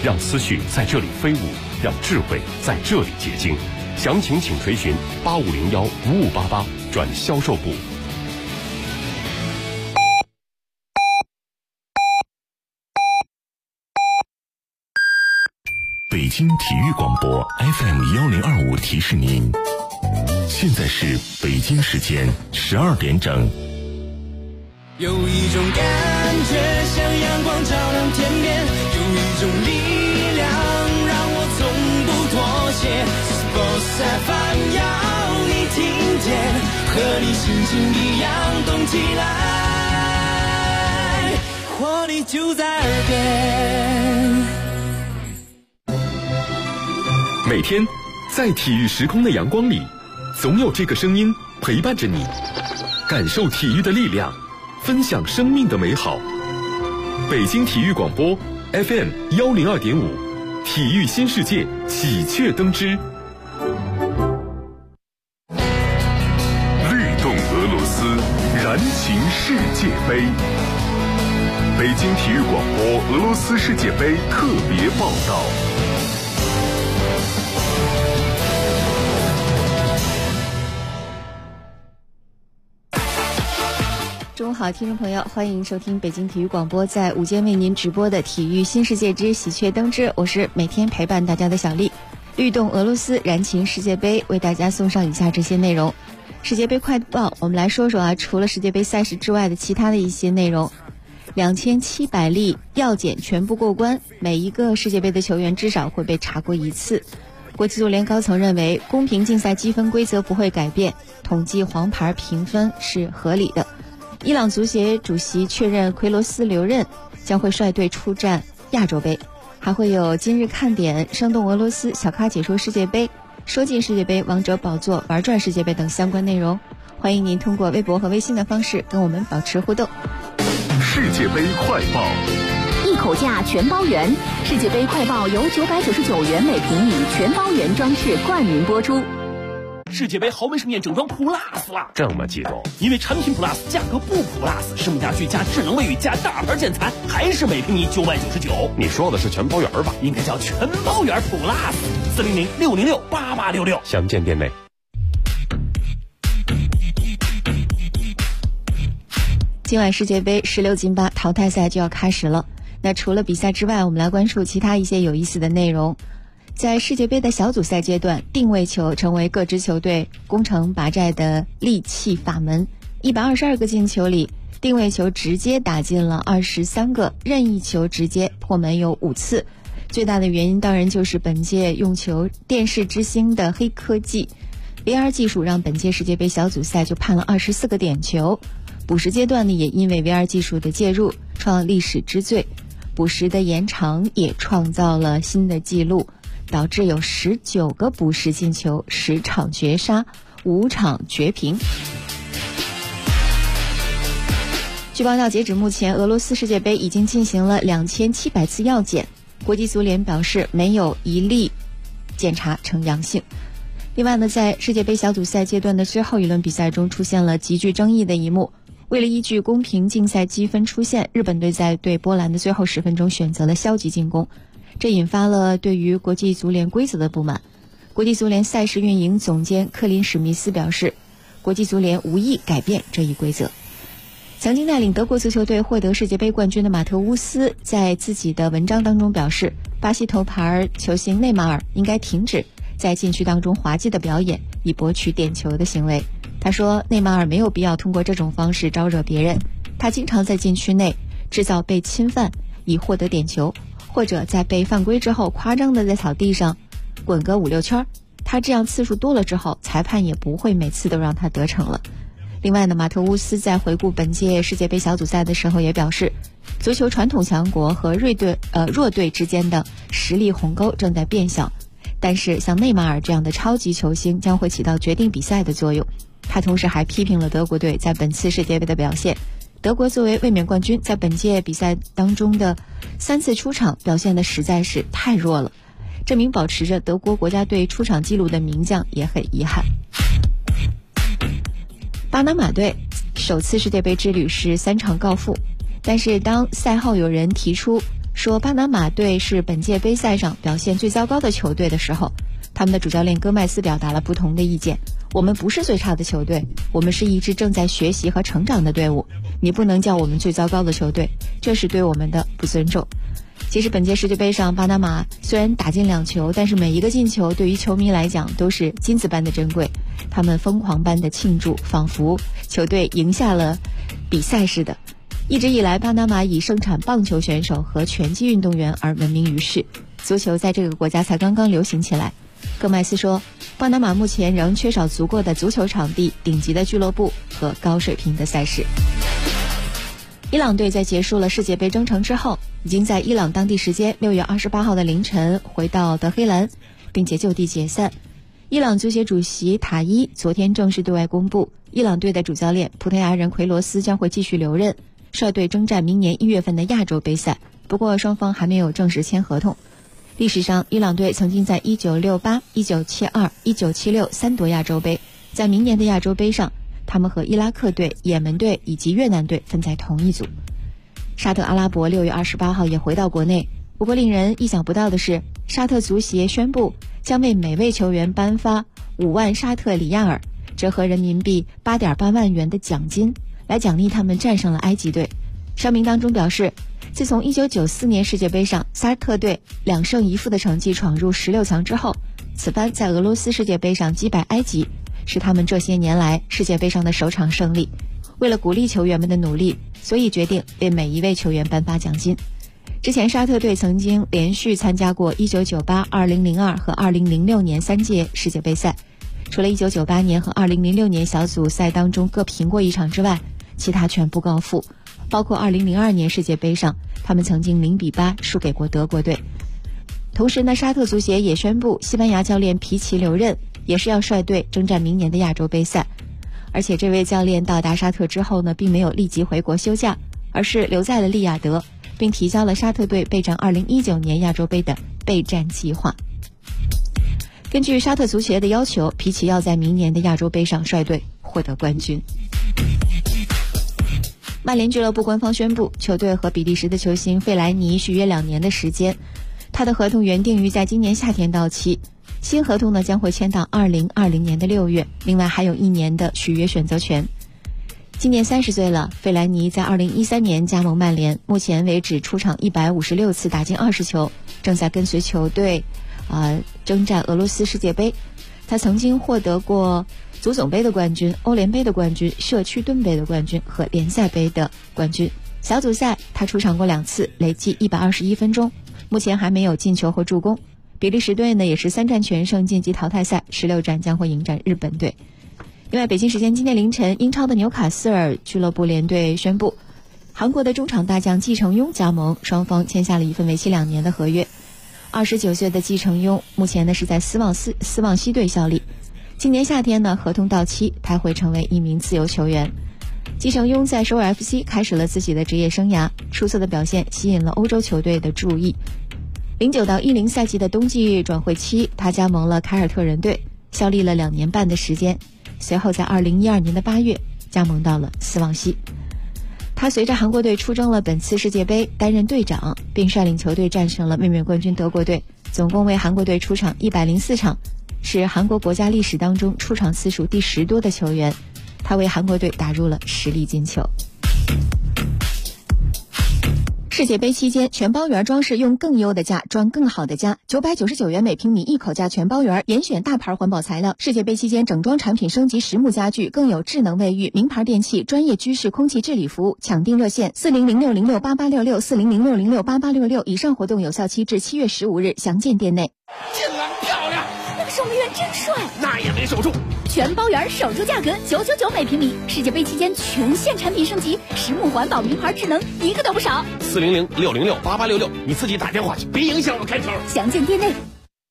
让思绪在这里飞舞，让智慧在这里结晶。详情请垂询8501-5588转销售部。 北京体育广播 FM1025提示您，现在是北京时间12点整。 有一种感觉像阳光照亮天边，有一种力量让我从不妥协。Sports FM 要你听见，和你心情一样动起来，活力就在耳边。 每天在体育时空的阳光里，总有这个声音陪伴着你，感受体育的力量，分享生命的美好。北京体育广播 FM102.5，体育新世界喜鹊登枝。律动俄罗斯，燃情世界杯。北京体育广播俄罗斯世界杯特别报道。 中午好，听众朋友，欢迎收听北京体育广播在午间为您直播的体育新世界之喜鹊登枝，我是每天陪伴大家的小丽。律动俄罗斯，燃情世界杯，为大家送上以下这些内容。世界杯快报，我们来说说除了世界杯赛事之外的其他的一些内容。2700例药检全部过关，每一个世界杯的球员至少会被查过一次。国际足联高层认为，公平竞赛积分规则不会改变，统计黄牌评分是合理的。伊朗足协主席确认奎罗斯留任，将会率队出战亚洲杯。还会有今日看点、生动俄罗斯、小咖解说世界杯、说进世界杯、王者宝座、玩转世界杯等相关内容。欢迎您通过微博和微信的方式跟我们保持互动。 世界杯快报， 一口价全包圆。世界杯快报由999元每平米全包圆装饰冠名播出。 世界杯豪门盛宴整装 Plus 了， 这么激动？ 因为产品 Plus 价格不 Plus， 声家具加智能卫浴加大牌建材，还是每平米999。 你说的是全包圆吧？ 应该叫全包圆 Plus。400-606-8866， 详见店内。 今晚世界杯16进8淘汰赛就要开始了。那除了比赛之外，我们来关注其他一些有意思的内容。在世界杯的小组赛阶段，定位球成为各支球队攻城拔寨的利器法门。122个进球里，定位球直接打进了23个，任意球直接破门有5次。最大的原因当然就是本届用球电视之星的黑科技。VR 技术让本届世界杯小组赛就判了24个点球。补时阶段呢，也因为 VR 技术的介入创历史之最，补时的延长也创造了新的纪录，导致有19个补时进球，10场绝杀，5场绝平。据报道，截止目前，俄罗斯世界杯已经进行了2700次药检，国际足联表示没有一例检查呈阳性。另外呢，在世界杯小组赛阶段的最后一轮比赛中，出现了极具争议的一幕。为了依据公平竞赛积分出线，日本队在对波兰的最后10分钟选择了消极进攻，这引发了对于国际足联规则的不满。国际足联赛事运营总监克林史密斯表示，国际足联无意改变这一规则。曾经带领德国足球队获得世界杯冠军的马特乌斯在自己的文章当中表示，巴西头牌球星内马尔应该停止在禁区当中滑稽的表演，以博取点球的行为。他说，内马尔没有必要通过这种方式招惹别人，他经常在禁区内制造被侵犯以获得点球，或者在被犯规之后夸张的在草地上滚个5-6圈，他这样次数多了之后，裁判也不会每次都让他得逞了。另外呢，马特乌斯在回顾本届世界杯小组赛的时候也表示，足球传统强国和弱队之间的实力鸿沟正在变小，但是像内马尔这样的超级球星将会起到决定比赛的作用。他同时还批评了德国队在本次世界杯的表现。德国作为卫冕冠军，在本届比赛当中的3次出场表现的实在是太弱了。这名保持着德国国家队出场记录的名将也很遗憾。巴拿马队首次世界杯之旅是3场告负，但是当赛后有人提出说巴拿马队是本届杯赛上表现最糟糕的球队的时候，他们的主教练戈麦斯表达了不同的意见。我们不是最差的球队，我们是一支正在学习和成长的队伍，你不能叫我们最糟糕的球队，这是对我们的不尊重。其实本届世界杯上，巴拿马虽然打进2球，但是每一个进球对于球迷来讲都是金子般的珍贵，他们疯狂般的庆祝，仿佛球队赢下了比赛似的。一直以来，巴拿马以盛产棒球选手和拳击运动员而闻名于世，足球在这个国家才刚刚流行起来。戈麦斯说，巴拿马目前仍缺少足够的足球场地、顶级的俱乐部和高水平的赛事。伊朗队在结束了世界杯征程之后，已经在伊朗当地时间6月28号的凌晨回到德黑兰，并且就地解散。伊朗足协主席塔伊昨天正式对外公布，伊朗队的主教练葡萄牙人奎罗斯将会继续留任，率队征战明年1月份的亚洲杯赛，不过双方还没有正式签合同。历史上，伊朗队曾经在1968、1972、19763夺亚洲杯，在明年的亚洲杯上，他们和伊拉克队、也门队以及越南队分在同一组。沙特阿拉伯6月28号也回到国内，不过令人意想不到的是，沙特足协宣布将为每位球员颁发5万沙特里亚尔，折合人民币8.8万元的奖金，来奖励他们战胜了埃及队。声明当中表示，自从1994年世界杯上沙特队2胜1负的成绩闯入16强之后，此番在俄罗斯世界杯上击败埃及，是他们这些年来世界杯上的首场胜利。为了鼓励球员们的努力，所以决定为每一位球员颁发奖金。之前沙特队曾经连续参加过1998、2002和2006年3届世界杯赛，除了1998年和2006年小组赛当中各平过1场之外，其他全部告负。包括2002年世界杯上，他们曾经0-8输给过德国队。同时呢，沙特足协也宣布西班牙教练皮奇留任，也是要率队征战明年的亚洲杯赛。而且这位教练到达沙特之后呢，并没有立即回国休假，而是留在了利雅得，并提交了沙特队备战2019年亚洲杯的备战计划。根据沙特足协的要求，皮奇要在明年的亚洲杯上率队获得冠军。曼联俱乐部官方宣布，球队和比利时的球星费莱尼续约2年的时间，他的合同原定于在今年夏天到期，新合同呢将会签到2020年的6月，另外还有1年的续约选择权。今年30岁了，费莱尼在2013年加盟曼联，目前为止出场156次，打进20球，正在跟随球队征战俄罗斯世界杯。他曾经获得过足总杯的冠军、欧联杯的冠军、社区盾杯的冠军和联赛杯的冠军。小组赛他出场过2次，累计121分钟，目前还没有进球和助攻。比利时队呢也是3战全胜晋级淘汰赛，16战将会迎战日本队。另外，北京时间今天凌晨，英超的纽卡斯尔俱乐部联队宣布，韩国的中场大将季承庸加盟，双方签下了一份为期2年的合约。29岁的季承庸目前呢是在斯旺西队效力，今年夏天呢合同到期，他会成为一名自由球员。季承庸在首尔 FC 开始了自己的职业生涯，出色的表现吸引了欧洲球队的注意。09到10赛季的冬季转会期，他加盟了凯尔特人队，效力了2年半的时间，随后在2012年的8月加盟到了斯旺西。他随着韩国队出征了本次世界杯，担任队长，并率领球队战胜了卫冕冠军德国队，总共为韩国队出场104场，是韩国国家历史当中出场次数第10多的球员。他为韩国队打入了10粒金球。世界杯期间，全包园装饰用更优的价装更好的家，999元每平米一口价全包园，严选大牌环保材料。世界杯期间，整装产品升级实木家具，更有智能卫浴、名牌电器、专业居室空气治理服务。抢订热线4006068866，4006068866。以上活动有效期至7月15日，详见店内。 进来漂亮， 那个守门员真帅， 那也没守住。 全包园守住价格999每平米，世界杯期间全线产品升级，实木环保名牌智能一个都不少。 4006068866，你自己打电话去，别影响我开条。 详见店内。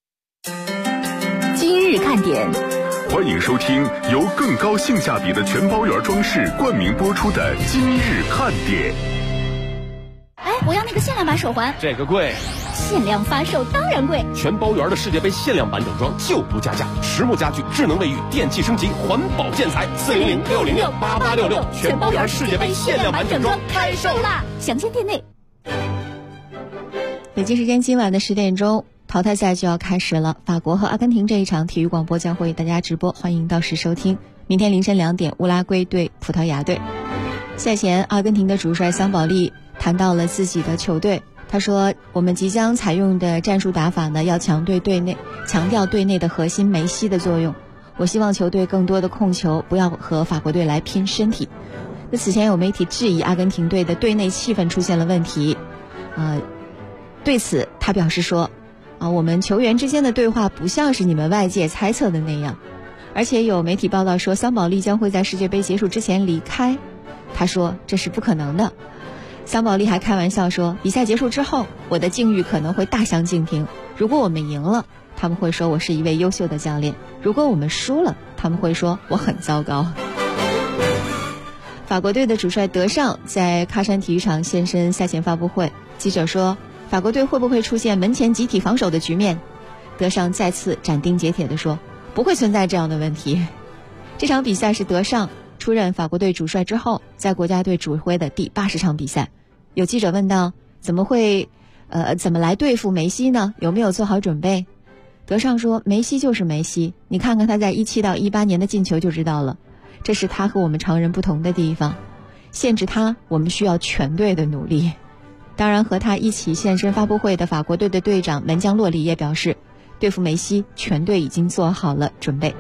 今日看点， 欢迎收听由更高性价比的全包园装饰冠名播出的今日看点。 我要那个限量版手环。 这个贵。 限量发售当然贵。 全包园的世界杯限量版整装就不加价，实木家具、智能卫浴、电器升级、环保建材。4006068866，全包园世界杯限量版整装开售啦！ 详见店内。 北京时间今晚的10点钟，淘汰赛就要开始了。法国和阿根廷这一场体育广播将会为大家直播，欢迎到时收听。明天凌晨2点，乌拉圭对葡萄牙队。赛前，阿根廷的主帅桑保利谈到了自己的球队，他说：“我们即将采用的战术打法呢，要强调队内的核心梅西的作用。我希望球队更多的控球，不要和法国队来拼身体。”那此前有媒体质疑阿根廷队的队内气氛出现了问题，对此他表示说：“我们球员之间的对话不像是你们外界猜测的那样。”而且有媒体报道说，桑保利将会在世界杯结束之前离开。他说这是不可能的。桑保利还开玩笑说，比赛结束之后，我的境遇可能会大相径庭。如果我们赢了，他们会说我是一位优秀的教练；如果我们输了，他们会说我很糟糕。法国队的主帅德尚在喀山体育场现身赛前发布会，记者说法国队会不会出现门前集体防守的局面？德尚再次斩钉截铁地说，不会存在这样的问题。这场比赛是德尚出任法国队主帅之后，在国家队指挥的第80场比赛。有记者问到，怎么来对付梅西呢？有没有做好准备？德尚说，梅西就是梅西，你看看他在17到18年的进球就知道了，这是他和我们常人不同的地方。限制他，我们需要全队的努力。当然，和他一起现身发布会的法国队的队长门将洛里也表示，对付梅西，全队已经做好了准备。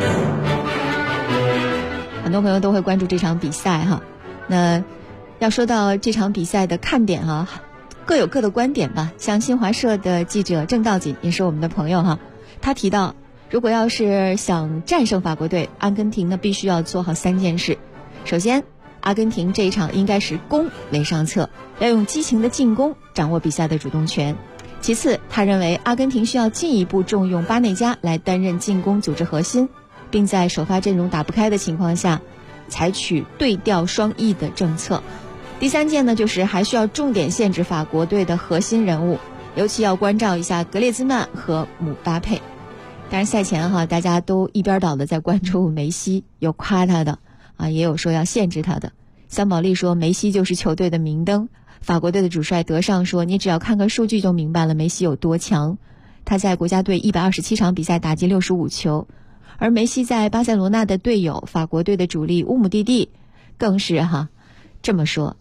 很多朋友都会关注这场比赛哈。那要说到这场比赛的看点哈，各有各的观点吧。像新华社的记者郑道锦也是我们的朋友哈，他提到，如果要是想战胜法国队，阿根廷呢必须要做好3件事。首先，阿根廷这一场应该是攻为上策，要用激情的进攻掌握比赛的主动权。其次，他认为阿根廷需要进一步重用巴内加来担任进攻组织核心，并在首发阵容打不开的情况下，采取对调双翼的政策。第3件呢，就是还需要重点限制法国队的核心人物，尤其要关照一下格列兹曼和姆巴佩。当然赛前哈，大家都一边倒的在关注梅西，有夸他的也有说要限制他的。桑保利说，梅西就是球队的明灯。法国队的主帅德尚说，你只要看看数据就明白了梅西有多强。他在国家队127场比赛打进65球，而梅西在巴塞罗那的队友法国队的主力乌姆蒂蒂更是这么说，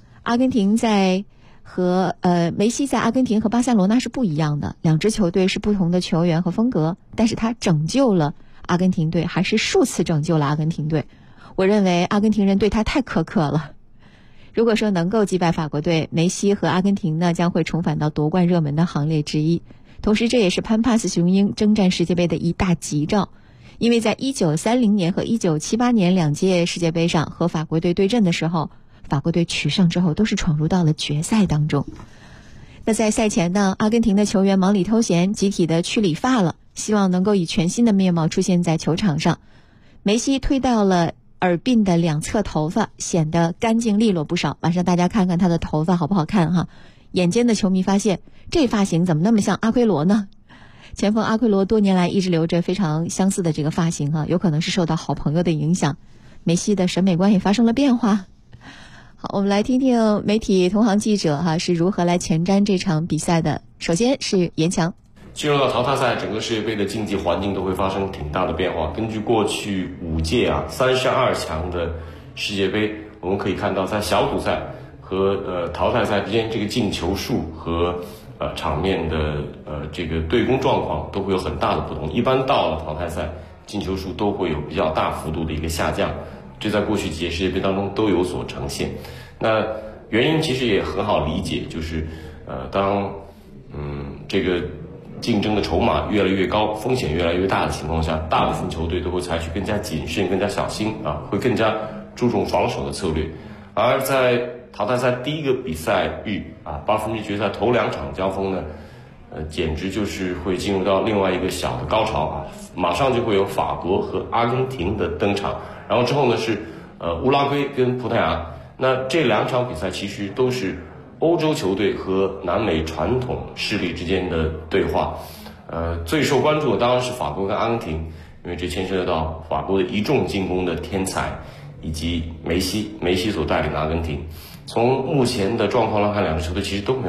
梅西在阿根廷和巴塞罗那是不一样的，两支球队是不同的球员和风格，但是他拯救了阿根廷队，还是数次拯救了阿根廷队。我认为阿根廷人对他太苛刻了。如果说能够击败法国队，梅西和阿根廷呢将会重返到夺冠热门的行列之一。同时，这也是潘帕斯雄鹰征战世界杯的一大吉兆，因为在1930年和1978年2届世界杯上和法国队对阵的时候，法国队取胜之后都是闯入到了决赛当中。那在赛前呢，阿根廷的球员忙里偷闲，集体的去理发了，希望能够以全新的面貌出现在球场上。梅西推到了耳鬓的2侧头发，显得干净利落不少。晚上大家看看他的头发好不好看哈？眼尖的球迷发现，这发型怎么那么像阿奎罗呢？前锋阿奎罗多年来一直留着非常相似的这个发型有可能是受到好朋友的影响。梅西的审美观也发生了变化。好，我们来听听媒体同行记者是如何来前瞻这场比赛的。首先是严强。 进入到淘汰赛，整个世界杯的竞技环境都会发生挺大的变化。根据过去5届32强的世界杯，我们可以看到在小组赛和淘汰赛之间，这个进球数和场面的这个对攻状况都会有很大的不同。一般到了淘汰赛，进球数都会有比较大幅度的一个下降，这在过去几届世界杯当中都有所呈现。那原因其实也很好理解，就是当这个竞争的筹码越来越高，风险越来越大的情况下，大部分球队都会采取更加谨慎、更加小心会更加注重防守的策略。而在淘汰赛第一个比赛日8分之决赛头2场交锋呢，简直就是会进入到另外一个小的高潮马上就会有法国和阿根廷的登场，然后之后呢是乌拉圭跟葡萄牙。那这2场比赛其实都是欧洲球队和南美传统势力之间的对话，最受关注的当然是法国跟阿根廷，因为这牵涉到法国的一众进攻的天才，以及梅西所带领的阿根廷。从目前的状况来看，两支球队其实都没有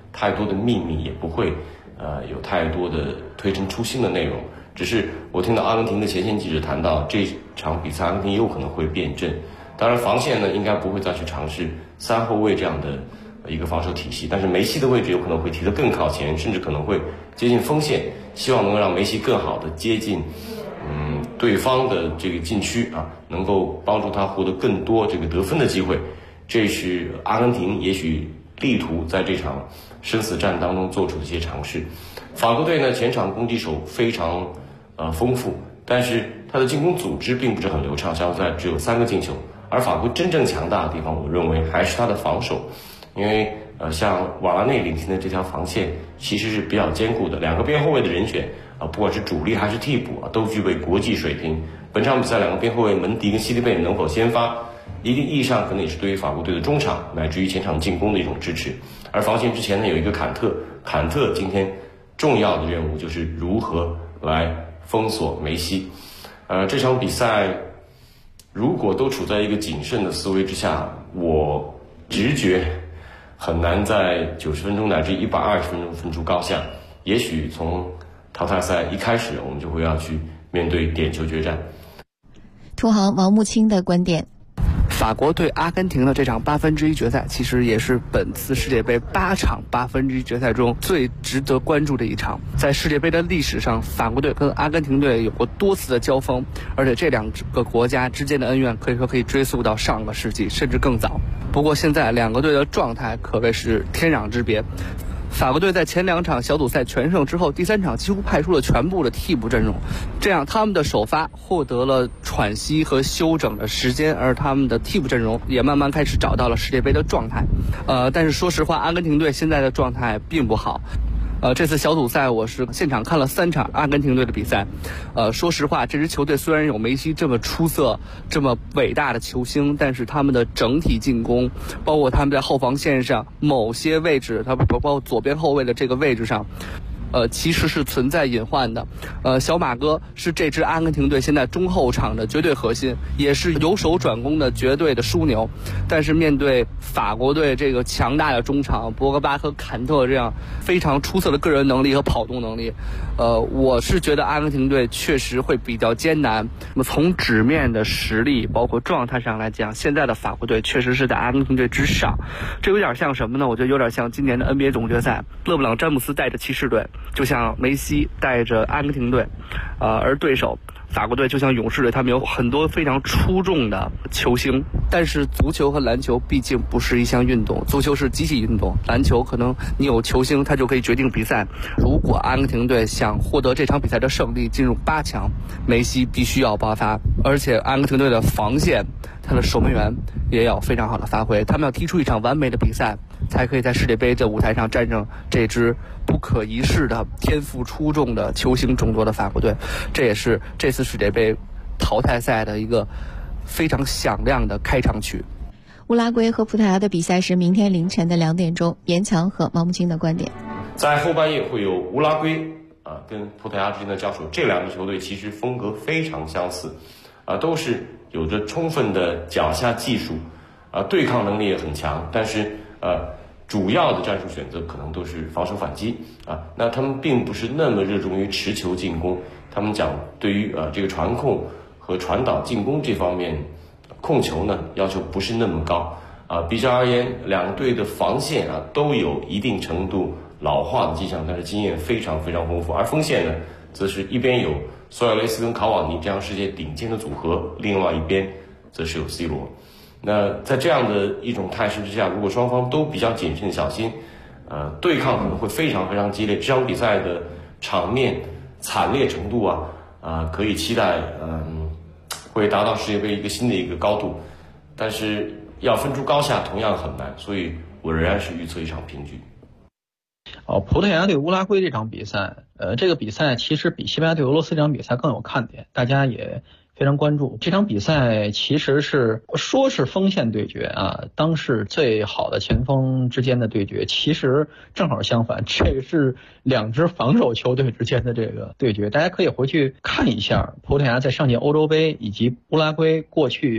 太多的秘密，也不会有太多的推陈出新的内容。只是我听到阿根廷的前线记者谈到，这场比赛阿根廷也有可能会变阵。当然防线呢应该不会再去尝试3后卫这样的一个防守体系，但是梅西的位置有可能会提得更靠前，甚至可能会接近锋线，希望能够让梅西更好的接近对方的这个禁区啊，能够帮助他获得更多这个得分的机会。这是阿根廷也许力图在这场生死战当中做出的一些尝试。法国队呢前场攻击手非常丰富，但是他的进攻组织并不是很流畅，小组赛只有3个进球。而法国真正强大的地方，我认为还是他的防守，因为像瓦拉内领衔的这条防线其实是比较坚固的，2个边后卫的人选不管是主力还是替补都具备国际水平。本场比赛2个边后卫门迪跟西利贝能否先发，一定意义上可能也是对于法国队的中场乃至于前场进攻的一种支持。而防线之前呢有一个坎特今天重要的任务就是如何来封锁梅西。这场比赛如果都处在一个谨慎的思维之下，我直觉很难在90分钟乃至120分钟分出高下。也许从淘汰赛一开始，我们就会要去面对点球决战。 同行王慕清的观点： 法国对阿根廷的这场1/8决赛，其实也是本次世界杯8场1/8决赛中最值得关注的一场。在世界杯的历史上，法国队跟阿根廷队有过多次的交锋，而且这2个国家之间的恩怨可以说可以追溯到上个世纪，甚至更早。不过现在2个队的状态可谓是天壤之别。法国队在前2场小组赛全胜之后，第3场几乎派出了全部的替补阵容，这样他们的首发获得了喘息和休整的时间，而他们的替补阵容也慢慢开始找到了世界杯的状态。但是说实话，阿根廷队现在的状态并不好。这次小组赛我是现场看了3场阿根廷队的比赛。说实话，这支球队虽然有梅西这么出色、这么伟大的球星，但是他们的整体进攻，包括他们在后防线上某些位置，包括左边后卫的这个位置上，其实是存在隐患的。小马哥是这支阿根廷队现在中后场的绝对核心，也是由守转攻的绝对的枢纽。但是面对法国队这个强大的中场，博格巴和坎特这样非常出色的个人能力和跑动能力，我是觉得阿根廷队确实会比较艰难。那么从纸面的实力包括状态上来讲，现在的法国队确实是在阿根廷队之上。这有点像什么呢？我觉得有点像今年的 NBA 总决赛，勒布朗詹姆斯带着骑士队，就像梅西带着阿根廷队，而对手法国队就像勇士队，他们有很多非常出众的球星。但是足球和篮球毕竟不是一项运动，足球是机器运动，篮球可能你有球星他就可以决定比赛。如果阿根廷队想获得这场比赛的胜利，进入8强，梅西必须要爆发，而且阿根廷队的防线，他的守门员也要非常好的发挥，他们要踢出一场完美的比赛，才可以在世界杯的舞台上战胜这支不可一世的天赋出众的球星众多的法国队。这也是这次世界杯淘汰赛的一个非常响亮的开场曲。 乌拉圭和葡萄牙的比赛是明天凌晨的2点钟。严强和毛木清的观点： 在后半夜会有乌拉圭跟葡萄牙之间的交手。这2个球队其实风格非常相似，都是有着充分的脚下技术，对抗能力也很强，但是主要的战术选择可能都是防守反击那他们并不是那么热衷于持球进攻，他们讲对于这个传控和传导进攻这方面控球呢要求不是那么高比较而言，2队的防线都有一定程度老化的迹象，但是经验非常非常丰富。而锋线呢，则是一边有索亚雷斯跟卡瓦尼这样世界顶尖的组合，另外一边则是有 C 罗。那在这样的一种态势之下，如果双方都比较谨慎小心，对抗可能会非常非常激烈。这场比赛的场面惨烈程度可以期待会达到世界杯一个新的一个高度，但是要分出高下同样很难，所以我仍然是预测一场平局。 葡萄牙对乌拉圭这场比赛，这个比赛其实比西班牙对俄罗斯这场比赛更有看点，大家也非常关注。这场比赛其实是说是锋线对决当是最好的前锋之间的对决，其实正好相反，这是2支防守球队之间的这个对决。大家可以回去看一下葡萄牙在上届欧洲杯以及乌拉圭过去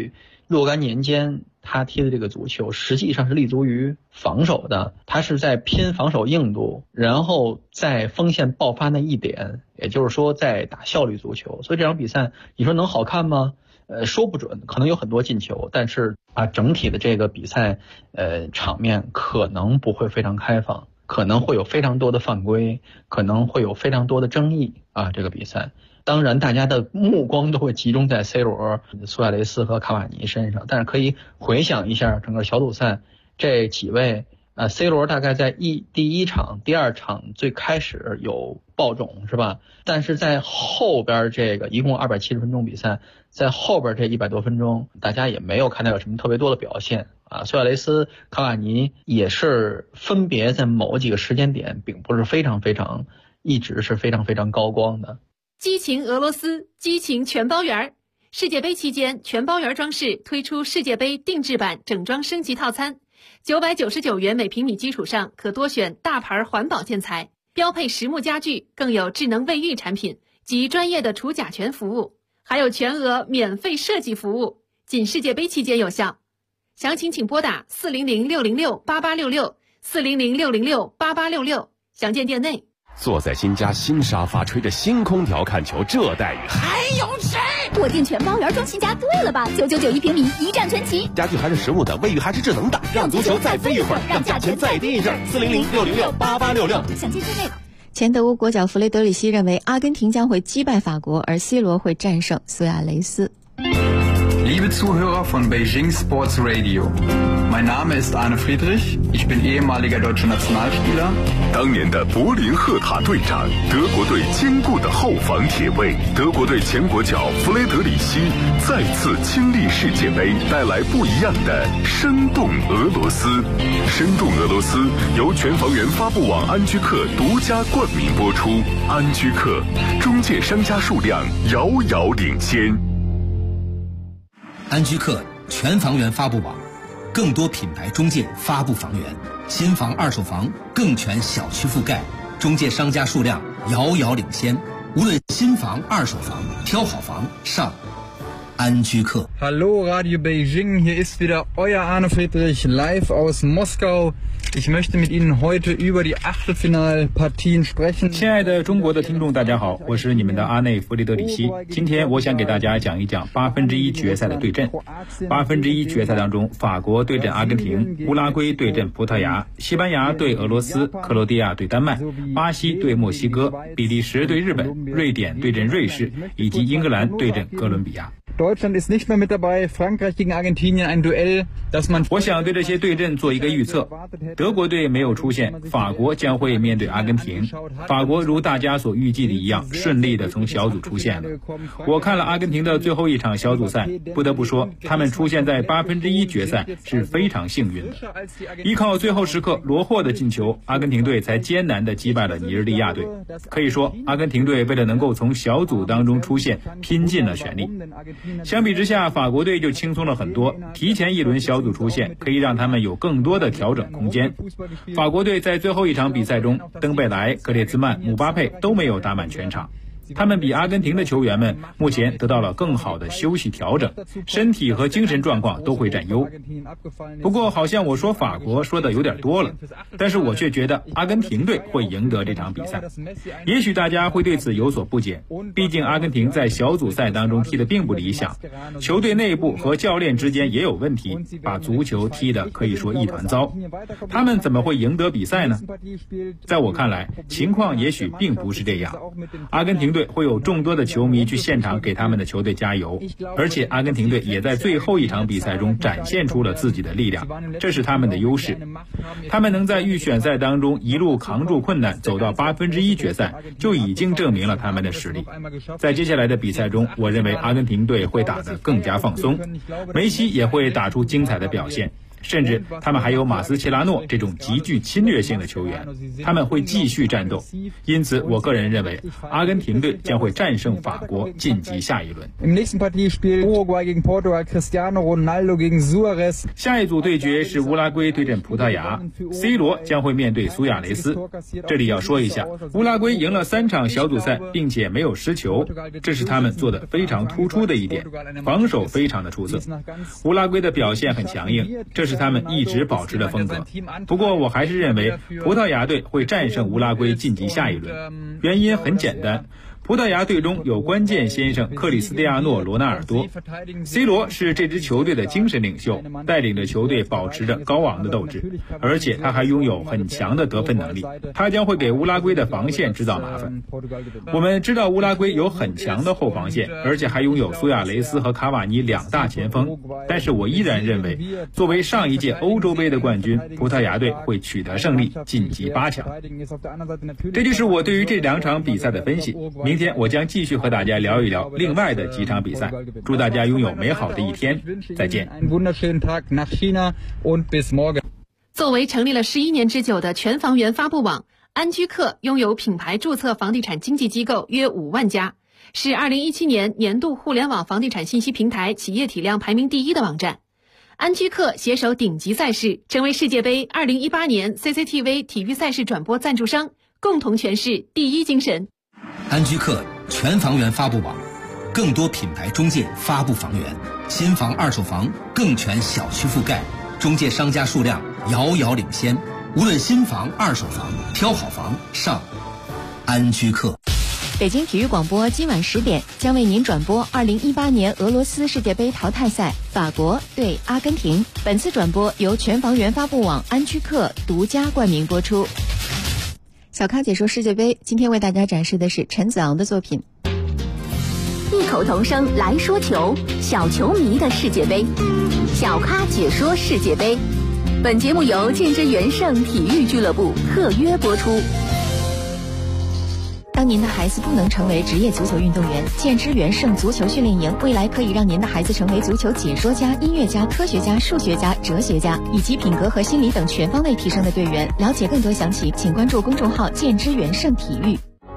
若干年间他踢的这个足球实际上是立足于防守的，他是在拼防守硬度，然后在锋线爆发那一点，也就是说在打效率足球。所以这场比赛你说能好看吗？说不准，可能有很多进球，但是整体的这个比赛场面可能不会非常开放，可能会有非常多的犯规，可能会有非常多的争议这个比赛当然大家的目光都会集中在 C 罗、苏亚雷斯和卡瓦尼身上，但是可以回想一下整个小组赛这几位C 罗大概在第一场、第二场最开始有爆种是吧？但是在后边这个一共270分钟比赛，在后边这100多分钟，大家也没有看到有什么特别多的表现苏亚雷斯、卡瓦尼也是分别在某几个时间点，并不是一直是非常高光的。 激情俄罗斯，激情全包圆。世界杯期间，全包圆装饰推出世界杯定制版整装升级套餐，999元每平米基础上可多选大牌环保建材，标配实木家具，更有智能卫浴产品及专业的除甲醛服务，还有全额免费设计服务，仅世界杯期间有效。详情请拨打400-606-8866，400-606-8866，详见店内。 坐在新家新沙发，吹着新空调看球，这待遇还有谁？ 我订全包圆装新家对了吧？999一平米，一站全齐。 家具还是实木的，卫浴还是智能的，让足球再飞一会儿，让价钱再低一阵。400-606-8866， 详见店内。 前德国国脚弗雷德里希认为阿根廷将会击败法国，而 C 罗会战胜苏亚雷斯。 Liebe Zuhörer von Beijing Sports Radio, mein Name ist Arne Friedrich, ich bin ehemaliger deutscher Nationalspieler. 当年的柏林赫塔队长，德国队坚固的后防铁卫，德国队前国脚弗雷德里希再次亲历世界杯，带来不一样的生动俄罗斯。生动俄罗斯由全房源发布网安居客独家冠名播出，安居客中介商家数量遥遥领先。 安居客全房源发布网，更多品牌中介发布房源，新房二手房更全小区覆盖，中介商家数量遥遥领先。无论新房二手房，挑好房上安居客。 Hallo Radio Beijing, hier ist wieder euer Arne Friedrich live aus Moskau. Ich möchte mit Ihnen heute über die Achtelfinalpartien sprechen. 亲爱的中国的听众，大家好，我是你们的阿内弗雷德里希。今天我想给大家讲一讲1/8决赛的对阵。1/8决赛当中，法国对阵阿根廷，乌拉圭对阵葡萄牙，西班牙对俄罗斯，克罗地亚对丹麦，巴西对墨西哥，比利时对日本，瑞典对阵瑞士，以及英格兰对阵哥伦比亚。 Deutschland ist nicht mehr mit dabei. Frankreich gegen Argentinien, ein Duell, das man. 我想对这些对阵做一个预测。德国队没有出现，法国将会面对阿根廷。法国如大家所预计的一样，顺利的从小组出现了。我看了阿根廷的最后一场小组赛，不得不说，他们出现在1/8决赛是非常幸运的。依靠最后时刻罗霍的进球，阿根廷队才艰难地击败了尼日利亚队。可以说，阿根廷队为了能够从小组当中出现，拼尽了全力。相比之下，法国队就轻松了很多，提前一轮小组出现，可以让他们有更多的调整空间。法国队在最后一场比赛中，登贝莱、格列兹曼、姆巴佩都没有打满全场。他们比阿根廷的球员们目前得到了更好的休息调整，身体和精神状况都会占优。不过好像我说法国说的有点多了，但是我却觉得阿根廷队会赢得这场比赛。也许大家会对此有所不解，毕竟阿根廷在小组赛当中踢得并不理想，球队内部和教练之间也有问题，把足球踢得可以说一团糟。他们怎么会赢得比赛呢？在我看来，情况也许并不是这样。阿根廷队会有众多的球迷去现场给他们的球队加油，而且阿根廷队也在最后一场比赛中展现出了自己的力量，这是他们的优势。他们能在预选赛当中一路扛住困难走到1/8决赛，就已经证明了他们的实力。在接下来的比赛中，我认为阿根廷队会打得更加放松，梅西也会打出精彩的表现。 甚至他们还有马斯切拉诺这种极具侵略性的球员，他们会继续战斗。因此我个人认为阿根廷队将会战胜法国晋级下一轮。下一组对决是乌拉圭对阵葡萄牙， C 罗将会面对苏亚雷斯。这里要说一下，乌拉圭赢了3场小组赛并且没有失球，这是他们做的非常突出的一点，防守非常的出色。乌拉圭的表现很强硬，这是他们一直保持的风格。不过我还是认为葡萄牙队会战胜乌拉圭晋级下一轮，原因很简单，葡萄牙队中有关键先生克里斯蒂亚诺·罗纳尔多 ，C 罗是这支球队的精神领袖，带领着球队保持着高昂的斗志，而且他还拥有很强的得分能力，他将会给乌拉圭的防线制造麻烦。我们知道乌拉圭有很强的后防线，而且还拥有苏亚雷斯和卡瓦尼2大前锋，但是我依然认为，作为上一届欧洲杯的冠军，葡萄牙队会取得胜利，晋级8强。这就是我对于这2场比赛的分析。明天我将继续和大家聊一聊另外的几场比赛，祝大家拥有美好的一天，再见。 作为成立了11年之久的全房源发布网，安居客拥有品牌注册房地产经纪机构约5万家，是2017年年度互联网房地产信息平台企业体量排名第1的网站。安居客携手顶级赛事，成为世界杯2018年 CCTV 体育赛事转播赞助商，共同诠释第一精神。 安居客全房源发布网，更多品牌中介发布房源，新房二手房更全小区覆盖，中介商家数量遥遥领先。无论新房二手房，挑好房上安居客。 北京体育广播今晚10点将为您转播2018年俄罗斯世界杯淘汰赛法国对阿根廷。本次转播由全房源发布网安居客独家冠名播出。小咖解说世界杯，今天为大家展示的是陈子昂的作品。 异口同声来说球，小球迷的世界杯，小咖解说世界杯。本节目由建之元盛体育俱乐部特约播出。 当您的孩子不能成为职业足球运动员，建之元盛足球训练营未来可以让您的孩子成为足球解说家、音乐家、科学家、数学家、哲学家，以及品格和心理等全方位提升的队员。了解更多详情，请关注公众号建之元盛体育。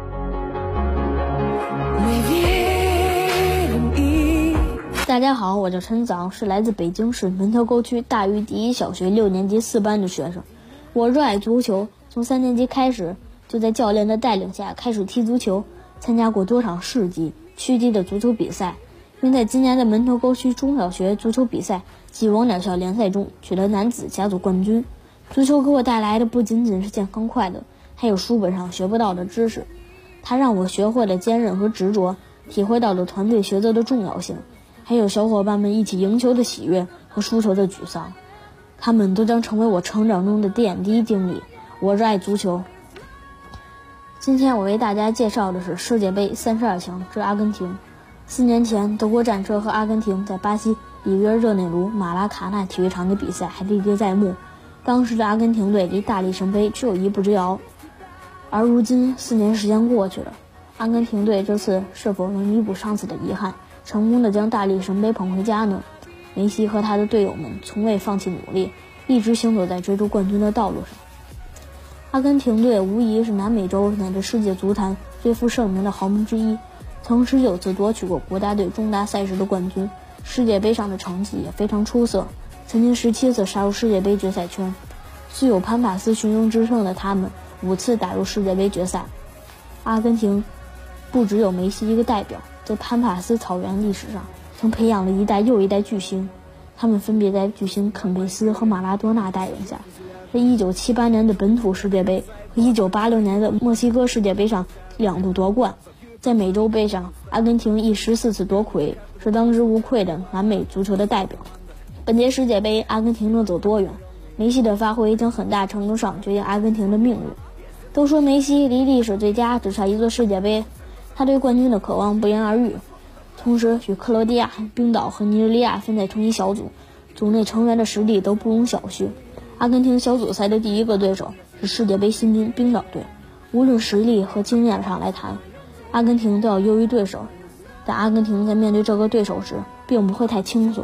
大家好，我叫陈子昂，是来自北京市门头沟区大峪第一小学6年级4班的学生。我热爱足球，从3年级开始就在教练的带领下开始踢足球，参加过多场市级、区级的足球比赛，并在今年的门头沟区中小学足球比赛及王两校联赛中取得男子甲组冠军。足球给我带来的不仅仅是健康快乐，还有书本上学不到的知识。它让我学会了坚韧和执着，体会到了团队协作的重要性，还有小伙伴们一起赢球的喜悦和输球的沮丧。他们都将成为我成长中的点滴经历。我热爱足球。今天我为大家介绍的是世界杯32强之阿根廷。4年前，德国战车和阿根廷在巴西里约热内卢马拉卡纳体育场的比赛还历历在目。当时的阿根廷队离大力神杯只有1步之遥。而如今4年时间过去了，阿根廷队这次是否能弥补上次的遗憾，成功的将大力神杯捧回家呢？梅西和他的队友们从未放弃努力，一直行走在追逐冠军的道路上。阿根廷队无疑是南美洲乃至世界足坛最负盛名的豪门之一，曾19次夺取过国家队重大赛事的冠军，世界杯上的成绩也非常出色，曾经17次杀入世界杯决赛圈。素有潘帕斯群雄之称的他们5次打入世界杯决赛。阿根廷不只有梅西一个代表，在潘帕斯草原历史上曾培养了一代又一代巨星，他们分别在巨星肯佩斯和马拉多纳带领下，在1978年的本土世界杯和1986年的墨西哥世界杯上2度夺冠。在美洲杯上，阿根廷亦14次夺魁，是当之无愧的南美足球的代表。本届世界杯，阿根廷能走多远，梅西的发挥将很大程度上决定阿根廷的命运。都说梅西离历史最佳只差1座世界杯，他对冠军的渴望不言而喻。同时与克罗地亚、冰岛和尼日利亚分在同一小组，组内成员的实力都不容小觑。阿根廷小组赛的第一个对手是世界杯新军冰岛队，无论实力和经验上来谈，阿根廷都要优于对手，但阿根廷在面对这个对手时并不会太轻松，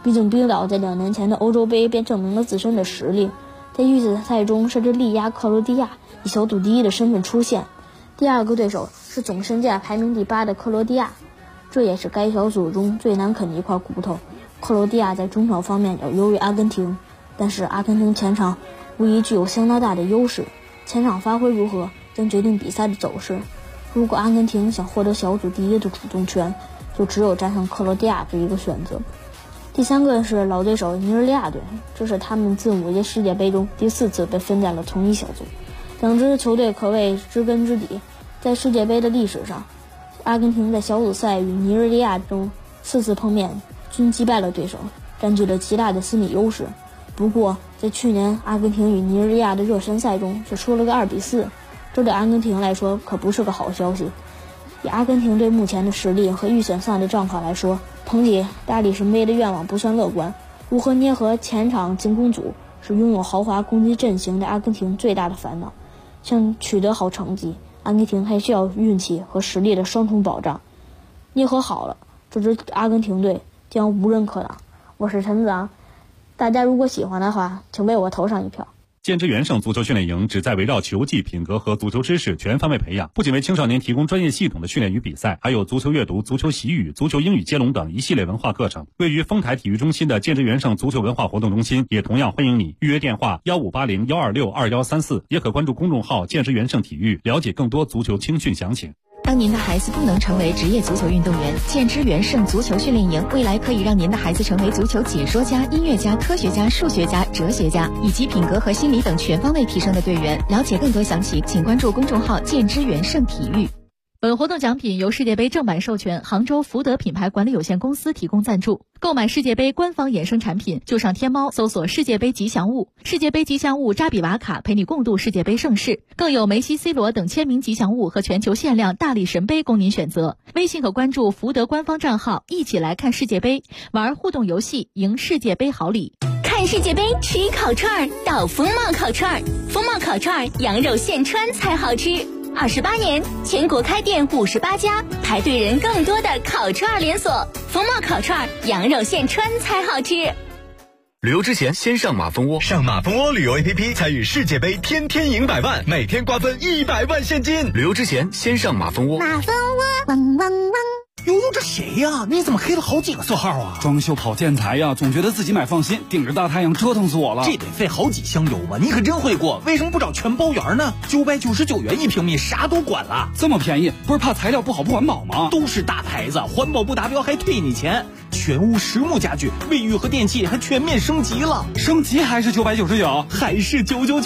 毕竟冰岛在2年前的欧洲杯便证明了自身的实力，在预选赛中甚至力压克罗地亚，以小组第一的身份出现。第二个对手是总身价排名第8的克罗地亚，这也是该小组中最难啃的一块骨头。克罗地亚在中场方面要优于阿根廷，但是阿根廷前场无疑具有相当大的优势，前场发挥如何将决定比赛的走势。如果阿根廷想获得小组第一的主动权，就只有战胜克罗地亚这一个选择。第三个是老对手尼日利亚队，这是他们自5届世界杯中第4次被分在了同一小组。两支球队可谓知根知底，在世界杯的历史上，阿根廷在小组赛与尼日利亚中4次碰面均击败了对手，占据了极大的心理优势。不过在去年阿根廷与尼日利亚的热身赛中却输了个2-4，这对阿根廷来说可不是个好消息。以阿根廷队目前的实力和预选赛的状况来说，捧起大力神杯的愿望不算乐观。如何捏合前场进攻组是拥有豪华攻击阵型的阿根廷最大的烦恼。想取得好成绩，阿根廷还需要运气和实力的双重保障。捏合好了，这支阿根廷队将无人可挡。我是陈子昂，大家如果喜欢的话，请为我投上一票。 建之元盛足球训练营旨在围绕球技、品格和足球知识全方位培养，不仅为青少年提供专业系统的训练与比赛，还有足球阅读、足球习语、足球英语接龙等一系列文化课程。位于丰台体育中心的建之元盛足球文化活动中心也同样欢迎你。预约电话1580-126-2134，也可关注公众号建之元盛体育，了解更多足球青训详情。 当您的孩子不能成为职业足球运动员，建之元盛足球训练营未来可以让您的孩子成为足球解说家、音乐家、科学家、数学家、哲学家，以及品格和心理等全方位提升的队员。了解更多详情，请关注公众号建之元盛体育。 本活动奖品由世界杯正版授权杭州福德品牌管理有限公司提供赞助。购买世界杯官方衍生产品，就上天猫搜索世界杯吉祥物，世界杯吉祥物扎比瓦卡陪你共度世界杯盛世，更有梅西、C 罗等签名吉祥物和全球限量大力神杯供您选择。微信可关注福德官方账号，一起来看世界杯，玩互动游戏，赢世界杯好礼。 看世界杯吃烤串到风貌烤串，风貌烤串羊肉现穿才好吃。28年，全国开店58家，排队人更多的烤串连锁。风貌烤串，羊肉现穿才好吃。 旅游之前先上马蜂窝，上马蜂窝旅游 APP 参与世界杯，天天赢100万，每天瓜分100万现金。旅游之前先上马蜂窝。 马蜂窝，汪汪汪。 悠悠，这谁呀？你怎么黑了好几个色号啊？ 装修跑建材呀，总觉得自己买放心，顶着大太阳折腾死我了。 这得费好几箱油吧？你可真会过，为什么不找全包圆呢？999元1平米，啥都管了。 这么便宜，不是怕材料不好不环保吗？ 都是大牌子，环保不达标还退你钱。全屋实木家具，卫浴和电器还全面升级了。 升级还是999？ 还是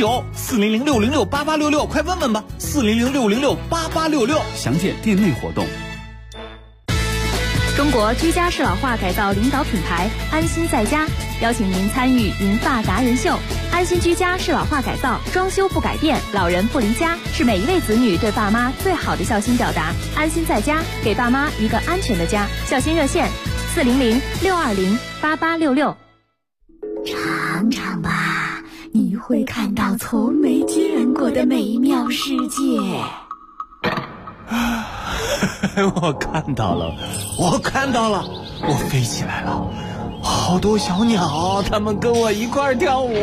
999？400-606-8866，快问问吧。400-606-8866， 详见店内活动。 中国居家适老化改造领导品牌安心在家邀请您参与银发达人秀。安心居家适老化改造，装修不改变，老人不离家，是每一位子女对爸妈最好的孝心表达。安心在家，给爸妈一个安全的家。孝心热线400-620-8866。 尝尝吧，你会看到从没见过的美妙世界。 我看到了，我飞起来了，好多小鸟，它们跟我一块跳舞。